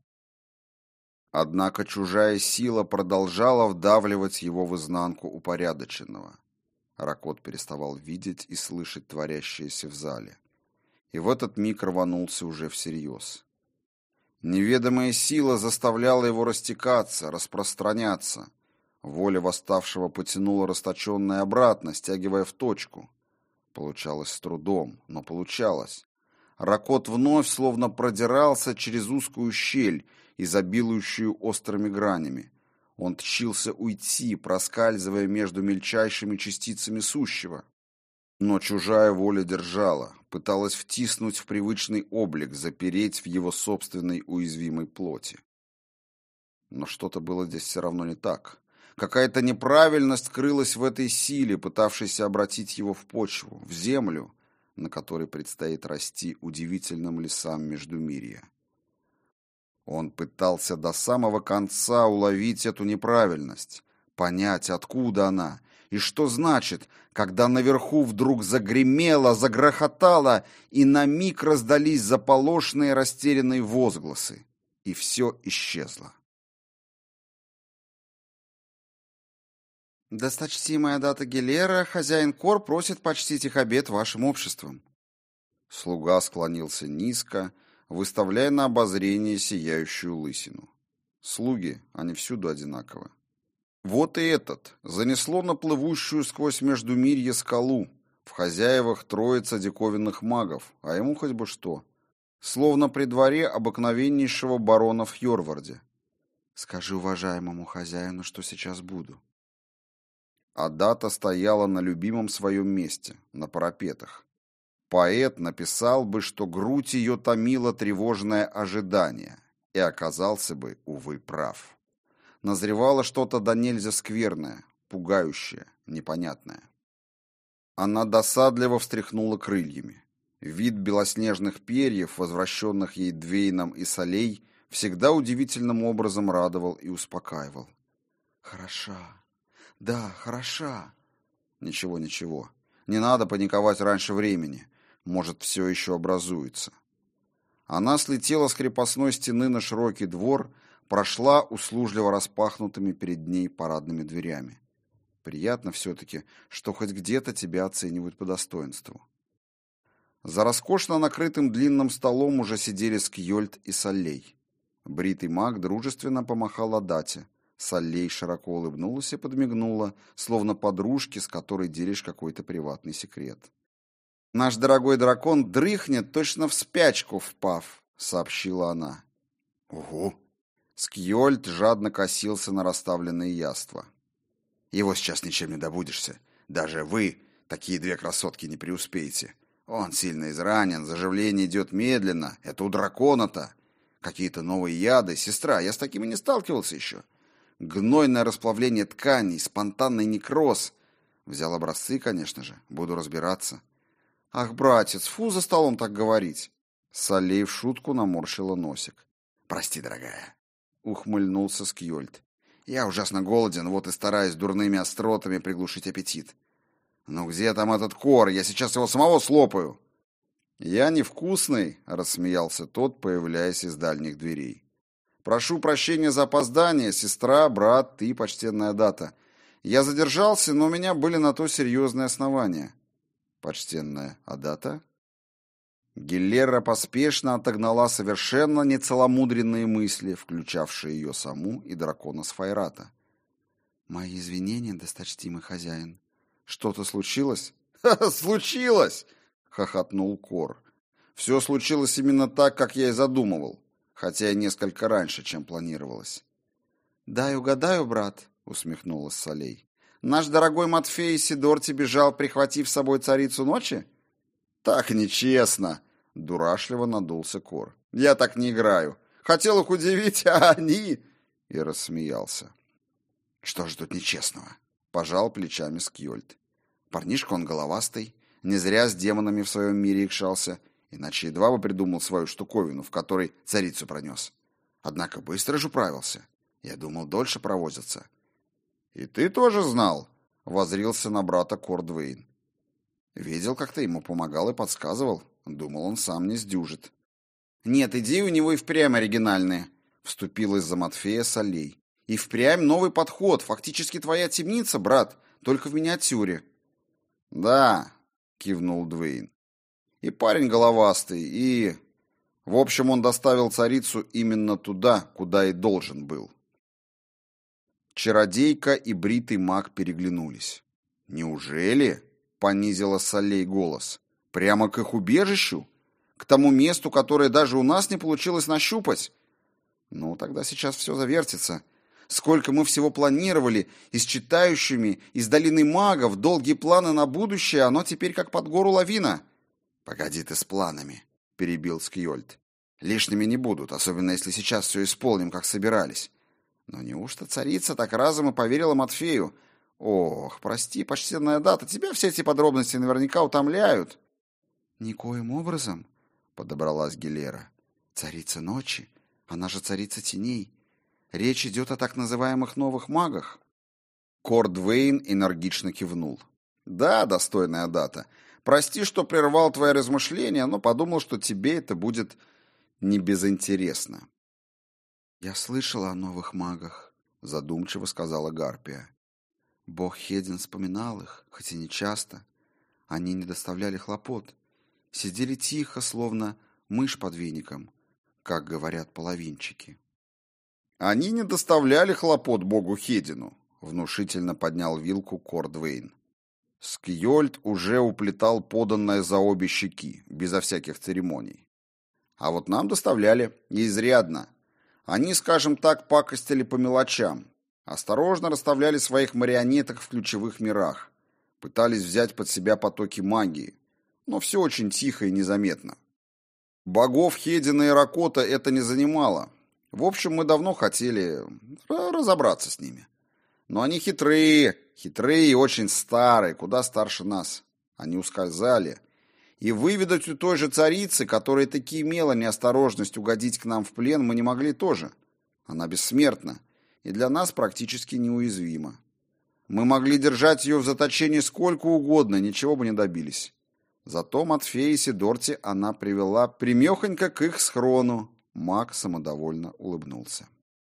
Однако чужая сила продолжала вдавливать его в изнанку упорядоченного. Ракот переставал видеть и слышать творящееся в зале. И в этот миг рванулся уже всерьез. Неведомая сила заставляла его растекаться, распространяться. Воля восставшего потянула расточенное обратно, стягивая в точку. Получалось с трудом, но получалось. Ракот вновь словно продирался через узкую щель, изобилующую острыми гранями. Он тщился уйти, проскальзывая между мельчайшими частицами сущего. Но чужая воля держала, пыталась втиснуть в привычный облик, запереть в его собственной уязвимой плоти. Но что-то было здесь все равно не так. Какая-то неправильность крылась в этой силе, пытавшейся обратить его в почву, в землю, на которой предстоит расти удивительным лесам Междумирья. Он пытался до самого конца уловить эту неправильность, понять, откуда она, и что значит, когда наверху вдруг загремело, загрохотало, и на миг раздались заполошные растерянные возгласы, и все исчезло. «Досточтимая дата Гелера, хозяин Кор просит почтить их обед вашим обществом». Слуга склонился низко, выставляя на обозрение сияющую лысину. Слуги, они всюду одинаковы. Вот и этот занесло на плывущую сквозь междумирье скалу. В хозяевах троица диковинных магов, а ему хоть бы что. Словно при дворе обыкновеннейшего барона в Йорварде. «Скажи уважаемому хозяину, что сейчас буду». Адата стояла на любимом своем месте, на парапетах. Поэт написал бы, что грудь ее томила тревожное ожидание, и оказался бы, увы, прав. Назревало что-то до нельзя скверное, пугающее, непонятное. Она досадливо встряхнула крыльями. Вид белоснежных перьев, возвращенных ей Двейном и Солей, всегда удивительным образом радовал и успокаивал. «Хороша. Да, хороша». «Ничего, ничего. Не надо паниковать раньше времени. Может, все еще образуется». Она слетела с крепостной стены на широкий двор, прошла услужливо распахнутыми перед ней парадными дверями. Приятно все-таки, что хоть где-то тебя оценивают по достоинству. За роскошно накрытым длинным столом уже сидели Скьёльд и Соллей. Бритый маг дружественно помахал Адате. Соллей широко улыбнулась и подмигнула, словно подружке, с которой делишь какой-то приватный секрет. «Наш дорогой дракон дрыхнет, точно в спячку впав», — сообщила она. «Ого!» Скьёльд жадно косился на расставленные яства. «Его сейчас ничем не добудешься. Даже вы, такие две красотки, не преуспеете. Он сильно изранен, заживление идет медленно. Это у дракона-то. Какие-то новые яды. Сестра, я с такими не сталкивался еще. Гнойное расплавление тканей, спонтанный некроз. Взял образцы, конечно же. Буду разбираться». «Ах, братец, фу за столом так говорить!» Солей в шутку наморщила носик. «Прости, дорогая», — ухмыльнулся Скьёльд. «Я ужасно голоден, вот и стараюсь дурными остротами приглушить аппетит. Ну где там этот Кор? Я сейчас его самого слопаю!» «Я невкусный», — рассмеялся тот, появляясь из дальних дверей. «Прошу прощения за опоздание, сестра, брат, ты, почтенная дата. Я задержался, но у меня были на то серьезные основания». «Почтенная Адата?» Геллера поспешно отогнала совершенно нецеломудренные мысли, включавшие ее саму и дракона Сфайрата. «Мои извинения, досточтимый хозяин. Что-то случилось? «Случилось!» — хохотнул Кор. «Все случилось именно так, как я и задумывал, хотя и несколько раньше, чем планировалось». «Дай угадаю, брат», — усмехнулась Солей. «Наш дорогой Матфей Сидорти бежал, прихватив с собой царицу ночи?» «Так нечестно!» — дурашливо надулся Кор. «Я так не играю. Хотел их удивить, а они...» И рассмеялся. «Что же тут нечестного?» — пожал плечами Скьольд. «Парнишка он головастый, не зря с демонами в своем мире икшался, иначе едва бы придумал свою штуковину, в которой царицу пронес. Однако быстро же управился. Я думал, дольше провозится». «И ты тоже знал?» — воззрился на брата Кордвейн. «Видел, как ты ему помогал и подсказывал. Думал, он сам не сдюжит». «Нет, идеи у него и впрямь оригинальные», — вступилась за Матфея Солей. «И впрямь новый подход, фактически твоя темница, брат, только в миниатюре». «Да», — кивнул Двейн. «И парень головастый, и... В общем, он доставил царицу именно туда, куда и должен был». Чародейка и бритый маг переглянулись. «Неужели?» — понизила Солей голос. «Прямо к их убежищу? К тому месту, которое даже у нас не получилось нащупать? Ну, тогда сейчас все завертится. Сколько мы всего планировали, и с читающими, из долины магов, долгие планы на будущее, оно теперь как под гору лавина». «Погоди ты с планами», — перебил Скьольд. «Лишними не будут, особенно если сейчас все исполним, как собирались. Но неужто царица так разом и поверила Матфею? Ох, прости, почтенная дата, тебя все эти подробности наверняка утомляют». «Никоим образом», — подобралась Гилера. «Царица ночи, она же царица теней. Речь идет о так называемых новых магах». Кордвейн энергично кивнул. «Да, достойная дата. Прости, что прервал твои размышления, но подумал, что тебе это будет не безинтересно». «Я слышала о новых магах», — задумчиво сказала Гарпия. «Бог Хедин вспоминал их, хоть и не часто. Они не доставляли хлопот. Сидели тихо, словно мышь под веником, как говорят половинчики». «Они не доставляли хлопот богу Хедину», — внушительно поднял вилку Кордвейн. Скьольд уже уплетал поданное за обе щеки, безо всяких церемоний. «А вот нам доставляли, изрядно. Они, скажем так, пакостили по мелочам, осторожно расставляли своих марионеток в ключевых мирах, пытались взять под себя потоки магии, но все очень тихо и незаметно. Богов Хедина и Ракота это не занимало. В общем, мы давно хотели разобраться с ними. Но они хитрые, хитрые и очень старые, куда старше нас. Они ускользали. И выведать у той же царицы, которая таки имела неосторожность угодить к нам в плен, мы не могли тоже. Она бессмертна и для нас практически неуязвима. Мы могли держать ее в заточении сколько угодно, ничего бы не добились. Зато Матфея и Сидорти она привела примехонько к их схрону. Маг самодовольно улыбнулся.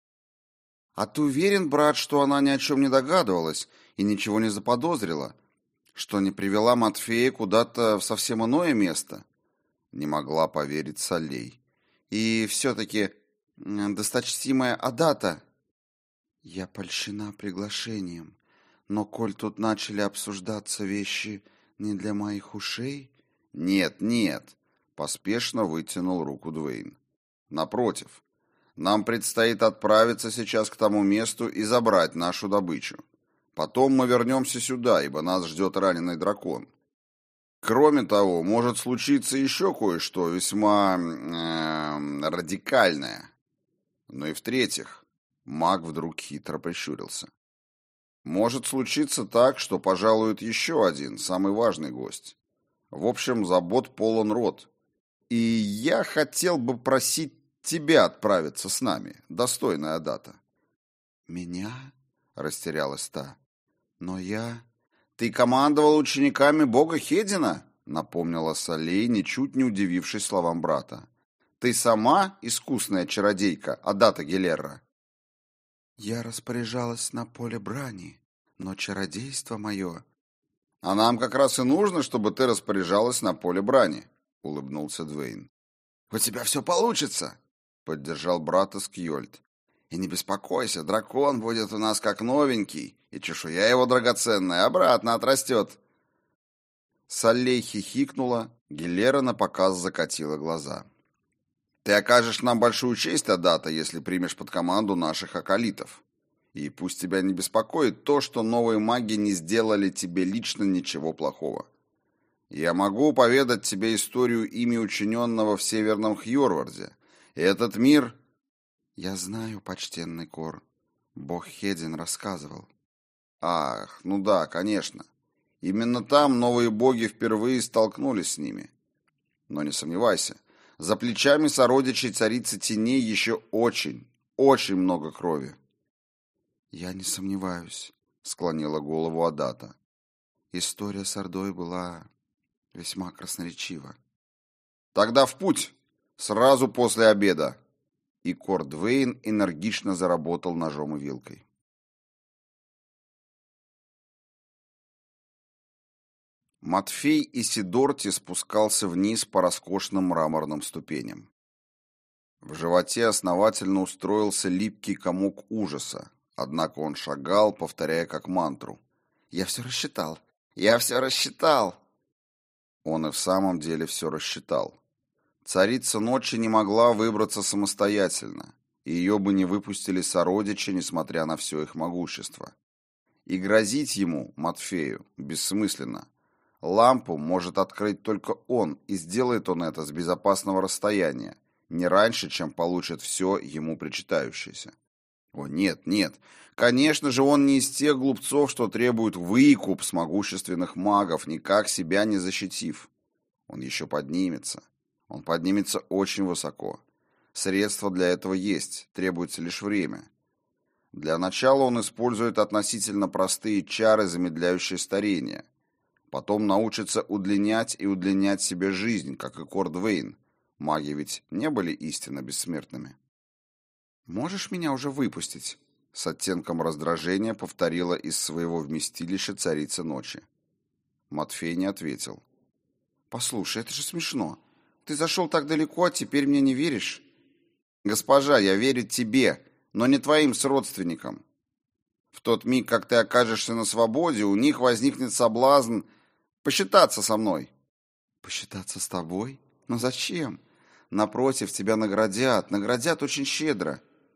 «А ты уверен, брат, что она ни о чем не догадывалась и ничего не заподозрила? Что не привела Матфея куда-то в совсем иное место?» Не могла поверить Солей. «И все-таки, досточтимая Адата...» «Я польщена приглашением, но коль тут начали обсуждаться вещи не для моих ушей...» «Нет, нет», — поспешно вытянул руку Двейн. «Напротив, нам предстоит отправиться сейчас к тому месту и забрать нашу добычу. Потом мы вернемся сюда, ибо нас ждет раненый дракон. Кроме того, может случиться еще кое-что весьма э, радикальное. Ну и в-третьих, маг вдруг хитро прищурился. Может случиться так, что пожалует еще один, самый важный гость. В общем, забот полон рот. И я хотел бы просить тебя отправиться с нами, достойная дата». «Меня?» — растерялась та. «Но я...» «Ты командовал учениками бога Хедина?» — напомнила Солей, ничуть не удивившись словам брата. «Ты сама искусная чародейка, Адата Гилерра?» «Я распоряжалась на поле брани, но чародейство мое...» «А нам как раз и нужно, чтобы ты распоряжалась на поле брани», — улыбнулся Двейн. «У тебя все получится», — поддержал брата Скьольд. «И не беспокойся, дракон будет у нас как новенький, и чешуя его драгоценная обратно отрастет». Саллей хихикнула, Гилера напоказ закатила глаза. «Ты окажешь нам большую честь, Адата, если примешь под команду наших акалитов. И пусть тебя не беспокоит то, что новые маги не сделали тебе лично ничего плохого. Я могу поведать тебе историю ими учиненного в Северном Хьорварде. И этот мир...» «Я знаю, почтенный Кор. Бог Хедин рассказывал». «Ах, ну да, конечно. Именно там новые боги впервые столкнулись с ними. Но не сомневайся, за плечами сородичей царицы теней еще очень, очень много крови». «Я не сомневаюсь», — склонила голову Адата. «История с Ордой была весьма красноречива». «Тогда в путь! Сразу после обеда!» И Кор Двейн энергично заработал ножом и вилкой. Матфей и Сидорти спускался вниз по роскошным мраморным ступеням. В животе основательно устроился липкий комок ужаса, однако он шагал, повторяя как мантру: «Я все рассчитал! Я все рассчитал!» Он и в самом деле все рассчитал. Царица ночи не могла выбраться самостоятельно, и ее бы не выпустили сородичи, несмотря на все их могущество. И грозить ему, Матфею, бессмысленно. Лампу может открыть только он, и сделает он это с безопасного расстояния, не раньше, чем получит все ему причитающееся. О, нет, нет, конечно же, он не из тех глупцов, что требуют выкуп с могущественных магов, никак себя не защитив. Он еще поднимется. Он поднимется очень высоко. Средства для этого есть, требуется лишь время. Для начала он использует относительно простые чары, замедляющие старение. Потом научится удлинять и удлинять себе жизнь, как и Кор Двейн. Маги ведь не были истинно бессмертными. «Можешь меня уже выпустить?» — с оттенком раздражения повторила из своего вместилища царица ночи. Матфей не ответил. «Послушай, это же смешно. Ты зашел так далеко, а теперь мне не веришь?» «Госпожа, я верю тебе, но не твоим сродственникам. В тот миг, как ты окажешься на свободе, у них возникнет соблазн посчитаться со мной». «Посчитаться с тобой? Но зачем? Напротив, тебя наградят, наградят очень щедро.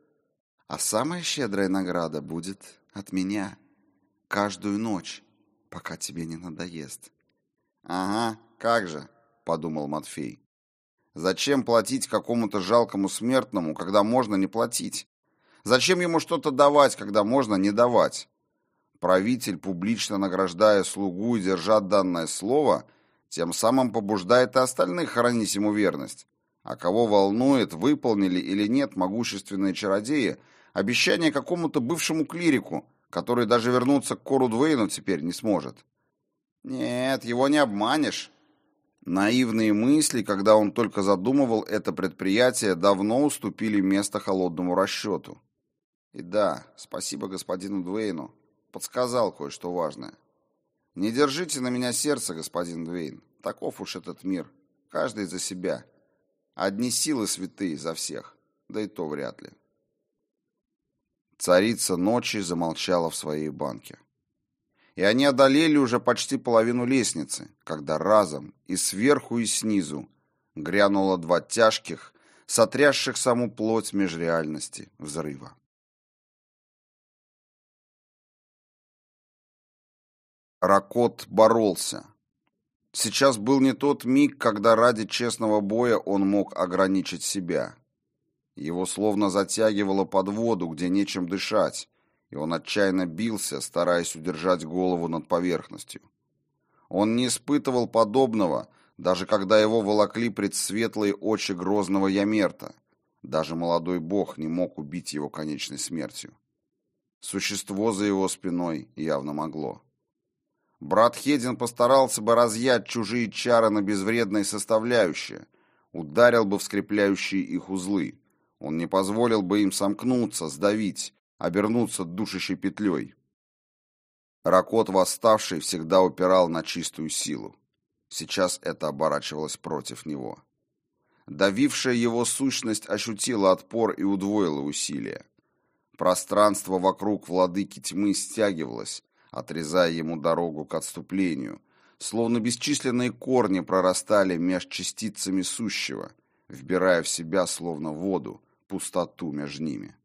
А самая щедрая награда будет от меня. Каждую ночь, пока тебе не надоест». «Ага, как же», — подумал Матфей. «Зачем платить какому-то жалкому смертному, когда можно не платить? Зачем ему что-то давать, когда можно не давать?» Правитель, публично награждая слугу и держа данное слово, тем самым побуждает и остальных хранить ему верность. А кого волнует, выполнили или нет могущественные чародеи обещание какому-то бывшему клирику, который даже вернуться к Кору Двейну теперь не сможет? Нет, его не обманешь. Наивные мысли, когда он только задумывал это предприятие, давно уступили место холодному расчету. И да, спасибо господину Двейну, подсказал кое-что важное. Не держите на меня сердце, господин Двейн, таков уж этот мир, каждый за себя. Одни силы святые за всех, да и то вряд ли. Царица ночи замолчала в своей банке. И они одолели уже почти половину лестницы, когда разом и сверху, и снизу грянуло два тяжких, сотрясших саму плоть межреальности взрыва. Ракот боролся. Сейчас был не тот миг, когда ради честного боя он мог ограничить себя. Его словно затягивало под воду, где нечем дышать, и он отчаянно бился, стараясь удержать голову над поверхностью. Он не испытывал подобного, даже когда его волокли пред светлые очи грозного Ямерта. Даже молодой бог не мог убить его конечной смертью. Существо за его спиной явно могло. Брат Хедин постарался бы разъять чужие чары на безвредные составляющие, ударил бы в скрепляющие их узлы. Он не позволил бы им сомкнуться, сдавить, обернуться душащей петлей. Ракот восставший всегда упирал на чистую силу. Сейчас это оборачивалось против него. Давившая его сущность ощутила отпор и удвоила усилия. Пространство вокруг владыки тьмы стягивалось, отрезая ему дорогу к отступлению, словно бесчисленные корни прорастали меж частицами сущего, вбирая в себя словно воду пустоту между ними.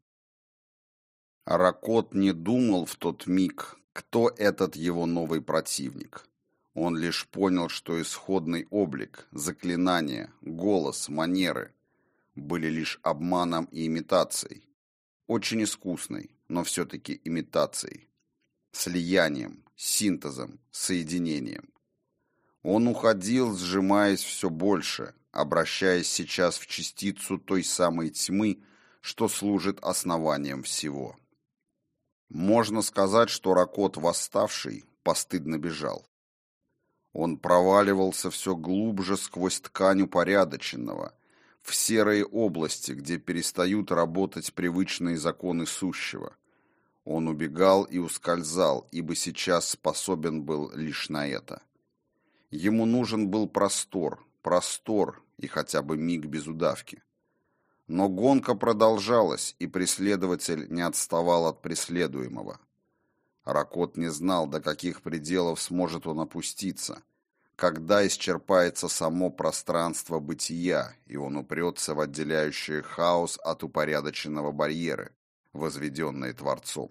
Ракот не думал в тот миг, кто этот его новый противник. Он лишь понял, что исходный облик, заклинания, голос, манеры были лишь обманом и имитацией. Очень искусной, но все-таки имитацией. Слиянием, синтезом, соединением. Он уходил, сжимаясь все больше, обращаясь сейчас в частицу той самой тьмы, что служит основанием всего. Можно сказать, что Ракот восставший постыдно бежал. Он проваливался все глубже сквозь ткань упорядоченного, в серые области, где перестают работать привычные законы сущего. Он убегал и ускользал, ибо сейчас способен был лишь на это. Ему нужен был простор, простор и хотя бы миг без удавки. Но гонка продолжалась, и преследователь не отставал от преследуемого. Ракот не знал, до каких пределов сможет он опуститься, когда исчерпается само пространство бытия, и он упрется в отделяющий хаос от упорядоченного барьеры, возведенные Творцом.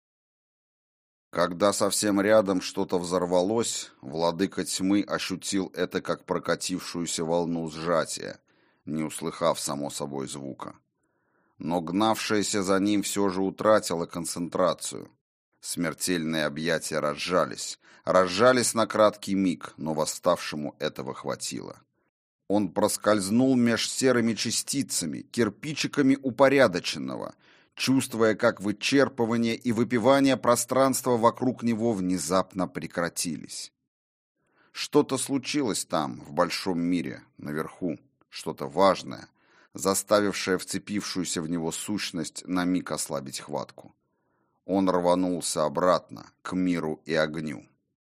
Когда совсем рядом что-то взорвалось, владыка тьмы ощутил это как прокатившуюся волну сжатия, не услыхав, само собой, звука. Но гнавшаяся за ним все же утратила концентрацию. Смертельные объятия разжались, разжались на краткий миг, но восставшему этого хватило. Он проскользнул меж серыми частицами, кирпичиками упорядоченного, чувствуя, как вычерпывание и выпивание пространства вокруг него внезапно прекратились. Что-то случилось там, в большом мире, наверху, что-то важное, заставившее вцепившуюся в него сущность на миг ослабить хватку. Он рванулся обратно, к миру и огню.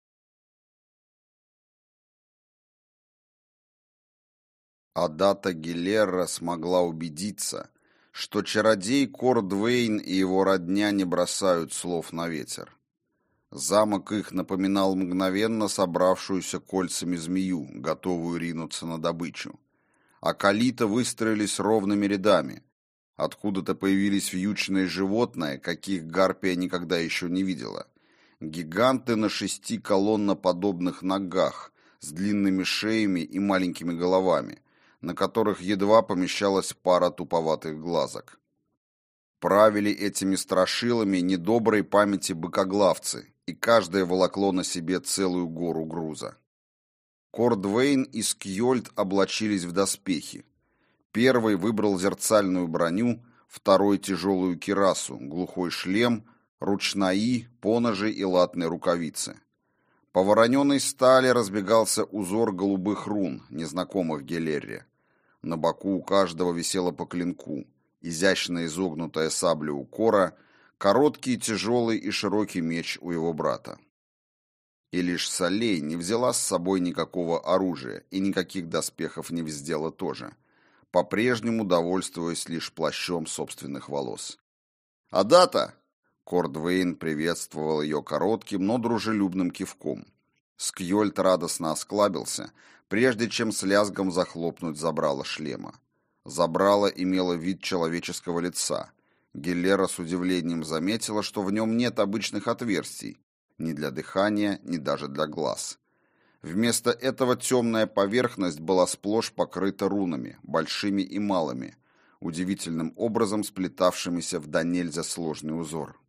Адата Гилерра смогла убедиться, что чародей Кордвейн и его родня не бросают слов на ветер. Замок их напоминал мгновенно собравшуюся кольцами змею, готовую ринуться на добычу. Акалиты выстроились ровными рядами. Откуда-то появились вьючные животные, каких Гарпия никогда еще не видела. Гиганты на шести колонноподобных ногах, с длинными шеями и маленькими головами, на которых едва помещалась пара туповатых глазок. Правили этими страшилами недоброй памяти быкоглавцы, и каждое волокло на себе целую гору груза. Кордвейн и Скьольд облачились в доспехи. Первый выбрал зерцальную броню, второй — тяжелую кирасу, глухой шлем, ручнаи, поножи и латные рукавицы. По вороненой стали разбегался узор голубых рун, незнакомых Гелерре. На боку у каждого висело по клинку, изящно изогнутая сабля у Кора, короткий, тяжелый и широкий меч у его брата. И лишь Солей не взяла с собой никакого оружия и никаких доспехов не вздела тоже, по-прежнему довольствуясь лишь плащом собственных волос. «Адата!» — Кордвейн приветствовал ее коротким, но дружелюбным кивком. Скьольд радостно осклабился, прежде чем с лязгом захлопнуть забрало шлема. Забрало имело вид человеческого лица. Гелера с удивлением заметила, что в нем нет обычных отверстий, ни для дыхания, ни даже для глаз. Вместо этого темная поверхность была сплошь покрыта рунами, большими и малыми, удивительным образом сплетавшимися в донельзя сложный узор.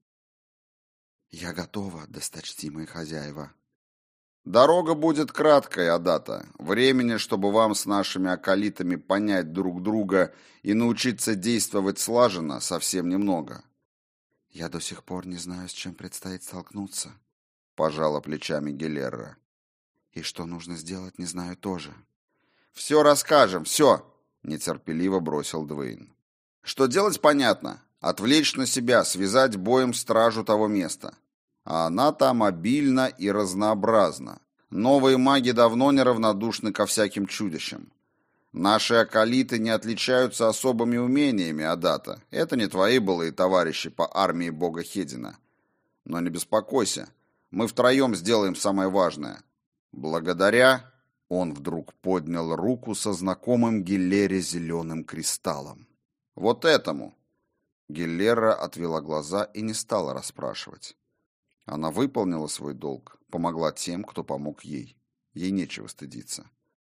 «Я готова, досточтимые хозяева». «Дорога будет краткой, Адата. Времени, чтобы вам с нашими акалитами понять друг друга и научиться действовать слаженно, совсем немного». «Я до сих пор не знаю, с чем предстоит столкнуться», — пожала плечами Гелерра. «И что нужно сделать, не знаю тоже». «Все расскажем, все!» — нетерпеливо бросил Двейн. «Что делать, понятно. Отвлечь на себя, связать боем стражу того места. А она там обильна и разнообразна. Новые маги давно неравнодушны ко всяким чудищам. Наши акалиты не отличаются особыми умениями, Адата. Это не твои былые товарищи по армии бога Хедина. Но не беспокойся, мы втроем сделаем самое важное. Благодаря... Он вдруг поднял руку со знакомым Гиллере зеленым кристаллом. Вот этому. Гиллера отвела глаза и не стала расспрашивать. Она выполнила свой долг, помогла тем, кто помог ей. Ей нечего стыдиться.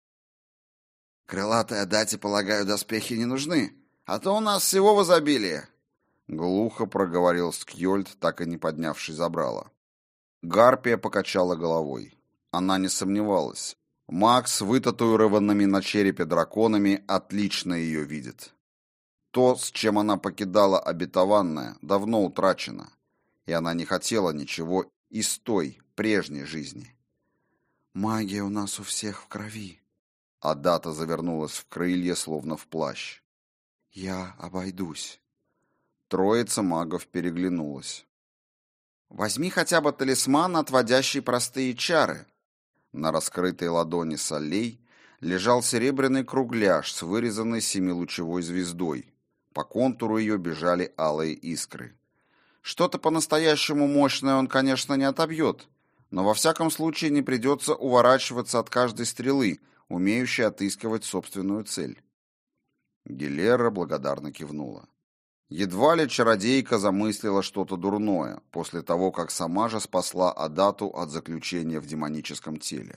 «Крылатой Адате, полагаю, доспехи не нужны, а то у нас всего в изобилии», — глухо проговорил Скьольд, так и не поднявшись забрала. Гарпия покачала головой. Она не сомневалась. Маг с вытатуированными на черепе драконами отлично ее видит. То, с чем она покидала обетованное, давно утрачено, и она не хотела ничего из той, прежней жизни. «Магия у нас у всех в крови», — Адата завернулась в крылья, словно в плащ. «Я обойдусь». Троица магов переглянулась. «Возьми хотя бы талисман, отводящий простые чары». На раскрытой ладони Солей лежал серебряный кругляш с вырезанной семилучевой звездой. По контуру ее бежали алые искры. Что-то по-настоящему мощное он, конечно, не отобьет, но во всяком случае не придется уворачиваться от каждой стрелы, умеющей отыскивать собственную цель. Гиллера благодарно кивнула. Едва ли чародейка замыслила что-то дурное, после того, как сама же спасла Адату от заключения в демоническом теле.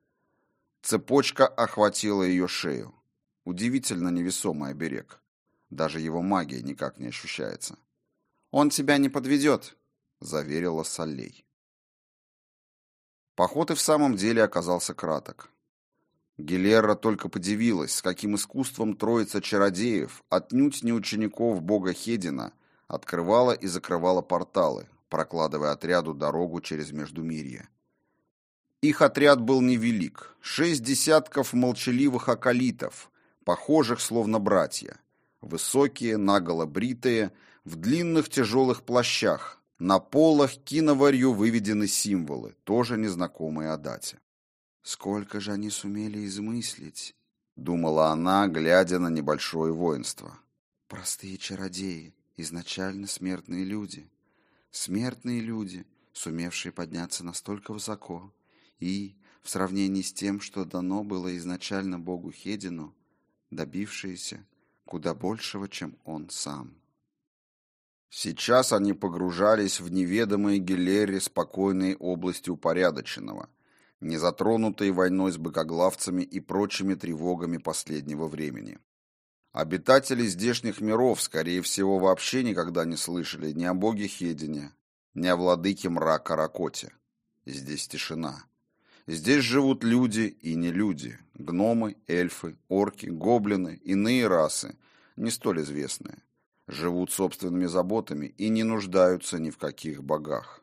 Цепочка охватила ее шею. Удивительно невесомый оберег. Даже его магия никак не ощущается. «Он тебя не подведет», — заверила Солей. Поход и в самом деле оказался краток. Гиллера только подивилась, с каким искусством троица чародеев, отнюдь не учеников бога Хедина, открывала и закрывала порталы, прокладывая отряду дорогу через Междумирье. Их отряд был невелик, шесть десятков молчаливых акалитов, похожих словно братья, высокие, наголо бритые, в длинных тяжелых плащах, на полах киноварью выведены символы, тоже незнакомые Адате. «Сколько же они сумели измыслить?» — думала она, глядя на небольшое воинство. «Простые чародеи, изначально смертные люди. Смертные люди, сумевшие подняться настолько высоко. И, в сравнении с тем, что дано было изначально богу Хедину, добившиеся куда большего, чем он сам». Сейчас они погружались в неведомые Гиллере спокойные области упорядоченного, не затронутые войной с быкоглавцами и прочими тревогами последнего времени. Обитатели здешних миров, скорее всего, вообще никогда не слышали ни о боге Хедине, ни о владыке мрака Ракоте. Здесь тишина. Здесь живут люди и не люди, гномы, эльфы, орки, гоблины, иные расы, не столь известные. Живут собственными заботами и не нуждаются ни в каких богах.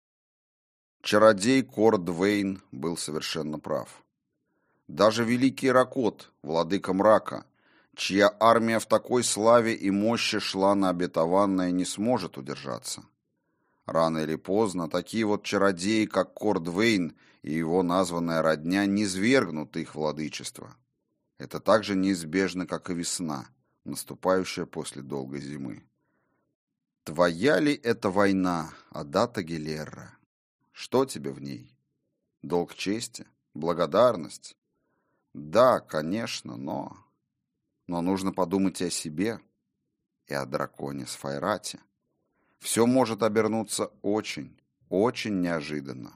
Чародей Кордвейн был совершенно прав. Даже великий Ракот, владыка мрака, чья армия в такой славе и мощи шла на обетованное, не сможет удержаться. Рано или поздно такие вот чародеи, как Кордвейн и его названная родня, низвергнут их владычество. Это так же неизбежно, как и весна, наступающая после долгой зимы. Твоя ли это война, Адата Гиллера? Что тебе в ней? Долг чести? Благодарность? Да, конечно, но... Но нужно подумать и о себе, и о драконе Сфайрате. Все может обернуться очень, очень неожиданно.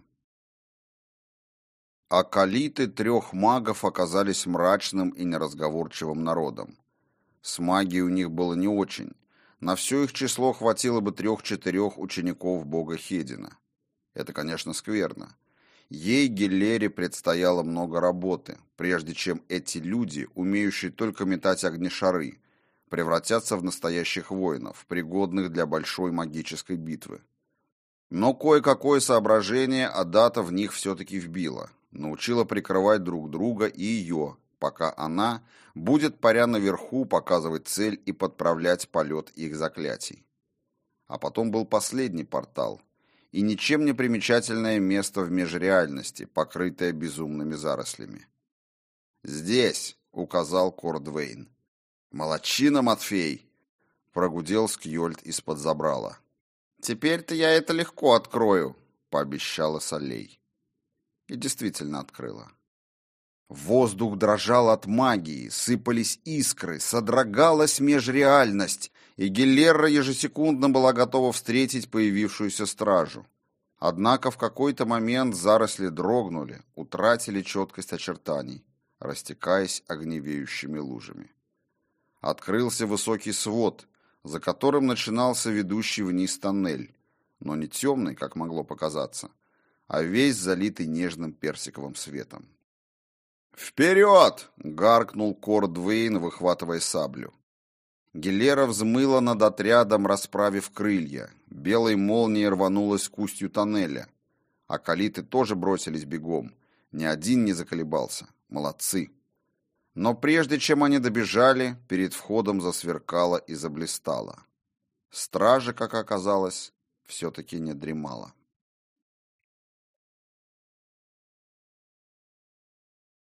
Акалиты трех магов оказались мрачным и неразговорчивым народом. С магией у них было не очень. На все их число хватило бы трех-четырех учеников бога Хедина. Это, конечно, скверно. Ей, Гиллере, предстояло много работы, прежде чем эти люди, умеющие только метать огнешары, превратятся в настоящих воинов, пригодных для большой магической битвы. Но кое-какое соображение Адата в них все-таки вбила, научила прикрывать друг друга и ее, пока она будет, паря наверху, показывать цель и подправлять полет их заклятий. А потом был последний портал, и ничем не примечательное место в межреальности, покрытое безумными зарослями. «Здесь», — указал Кордвейн. «Молодчина, Матфей!» — прогудел Скьольд из-под забрала. «Теперь-то я это легко открою», — пообещала Солей. И действительно открыла. Воздух дрожал от магии, сыпались искры, содрогалась межреальность, и Геллера ежесекундно была готова встретить появившуюся стражу. Однако в какой-то момент заросли дрогнули, утратили четкость очертаний, растекаясь огневеющими лужами. Открылся высокий свод, за которым начинался ведущий вниз тоннель, но не темный, как могло показаться, а весь залитый нежным персиковым светом. «Вперед!» — гаркнул Кордвейн, выхватывая саблю. Геллера взмыла над отрядом, расправив крылья. Белой молнией рванулась к устью тоннеля. Акалиты тоже бросились бегом. Ни один не заколебался. Молодцы. Но прежде чем они добежали, перед входом засверкало и заблистало. Стража, как оказалось, все-таки не дремала.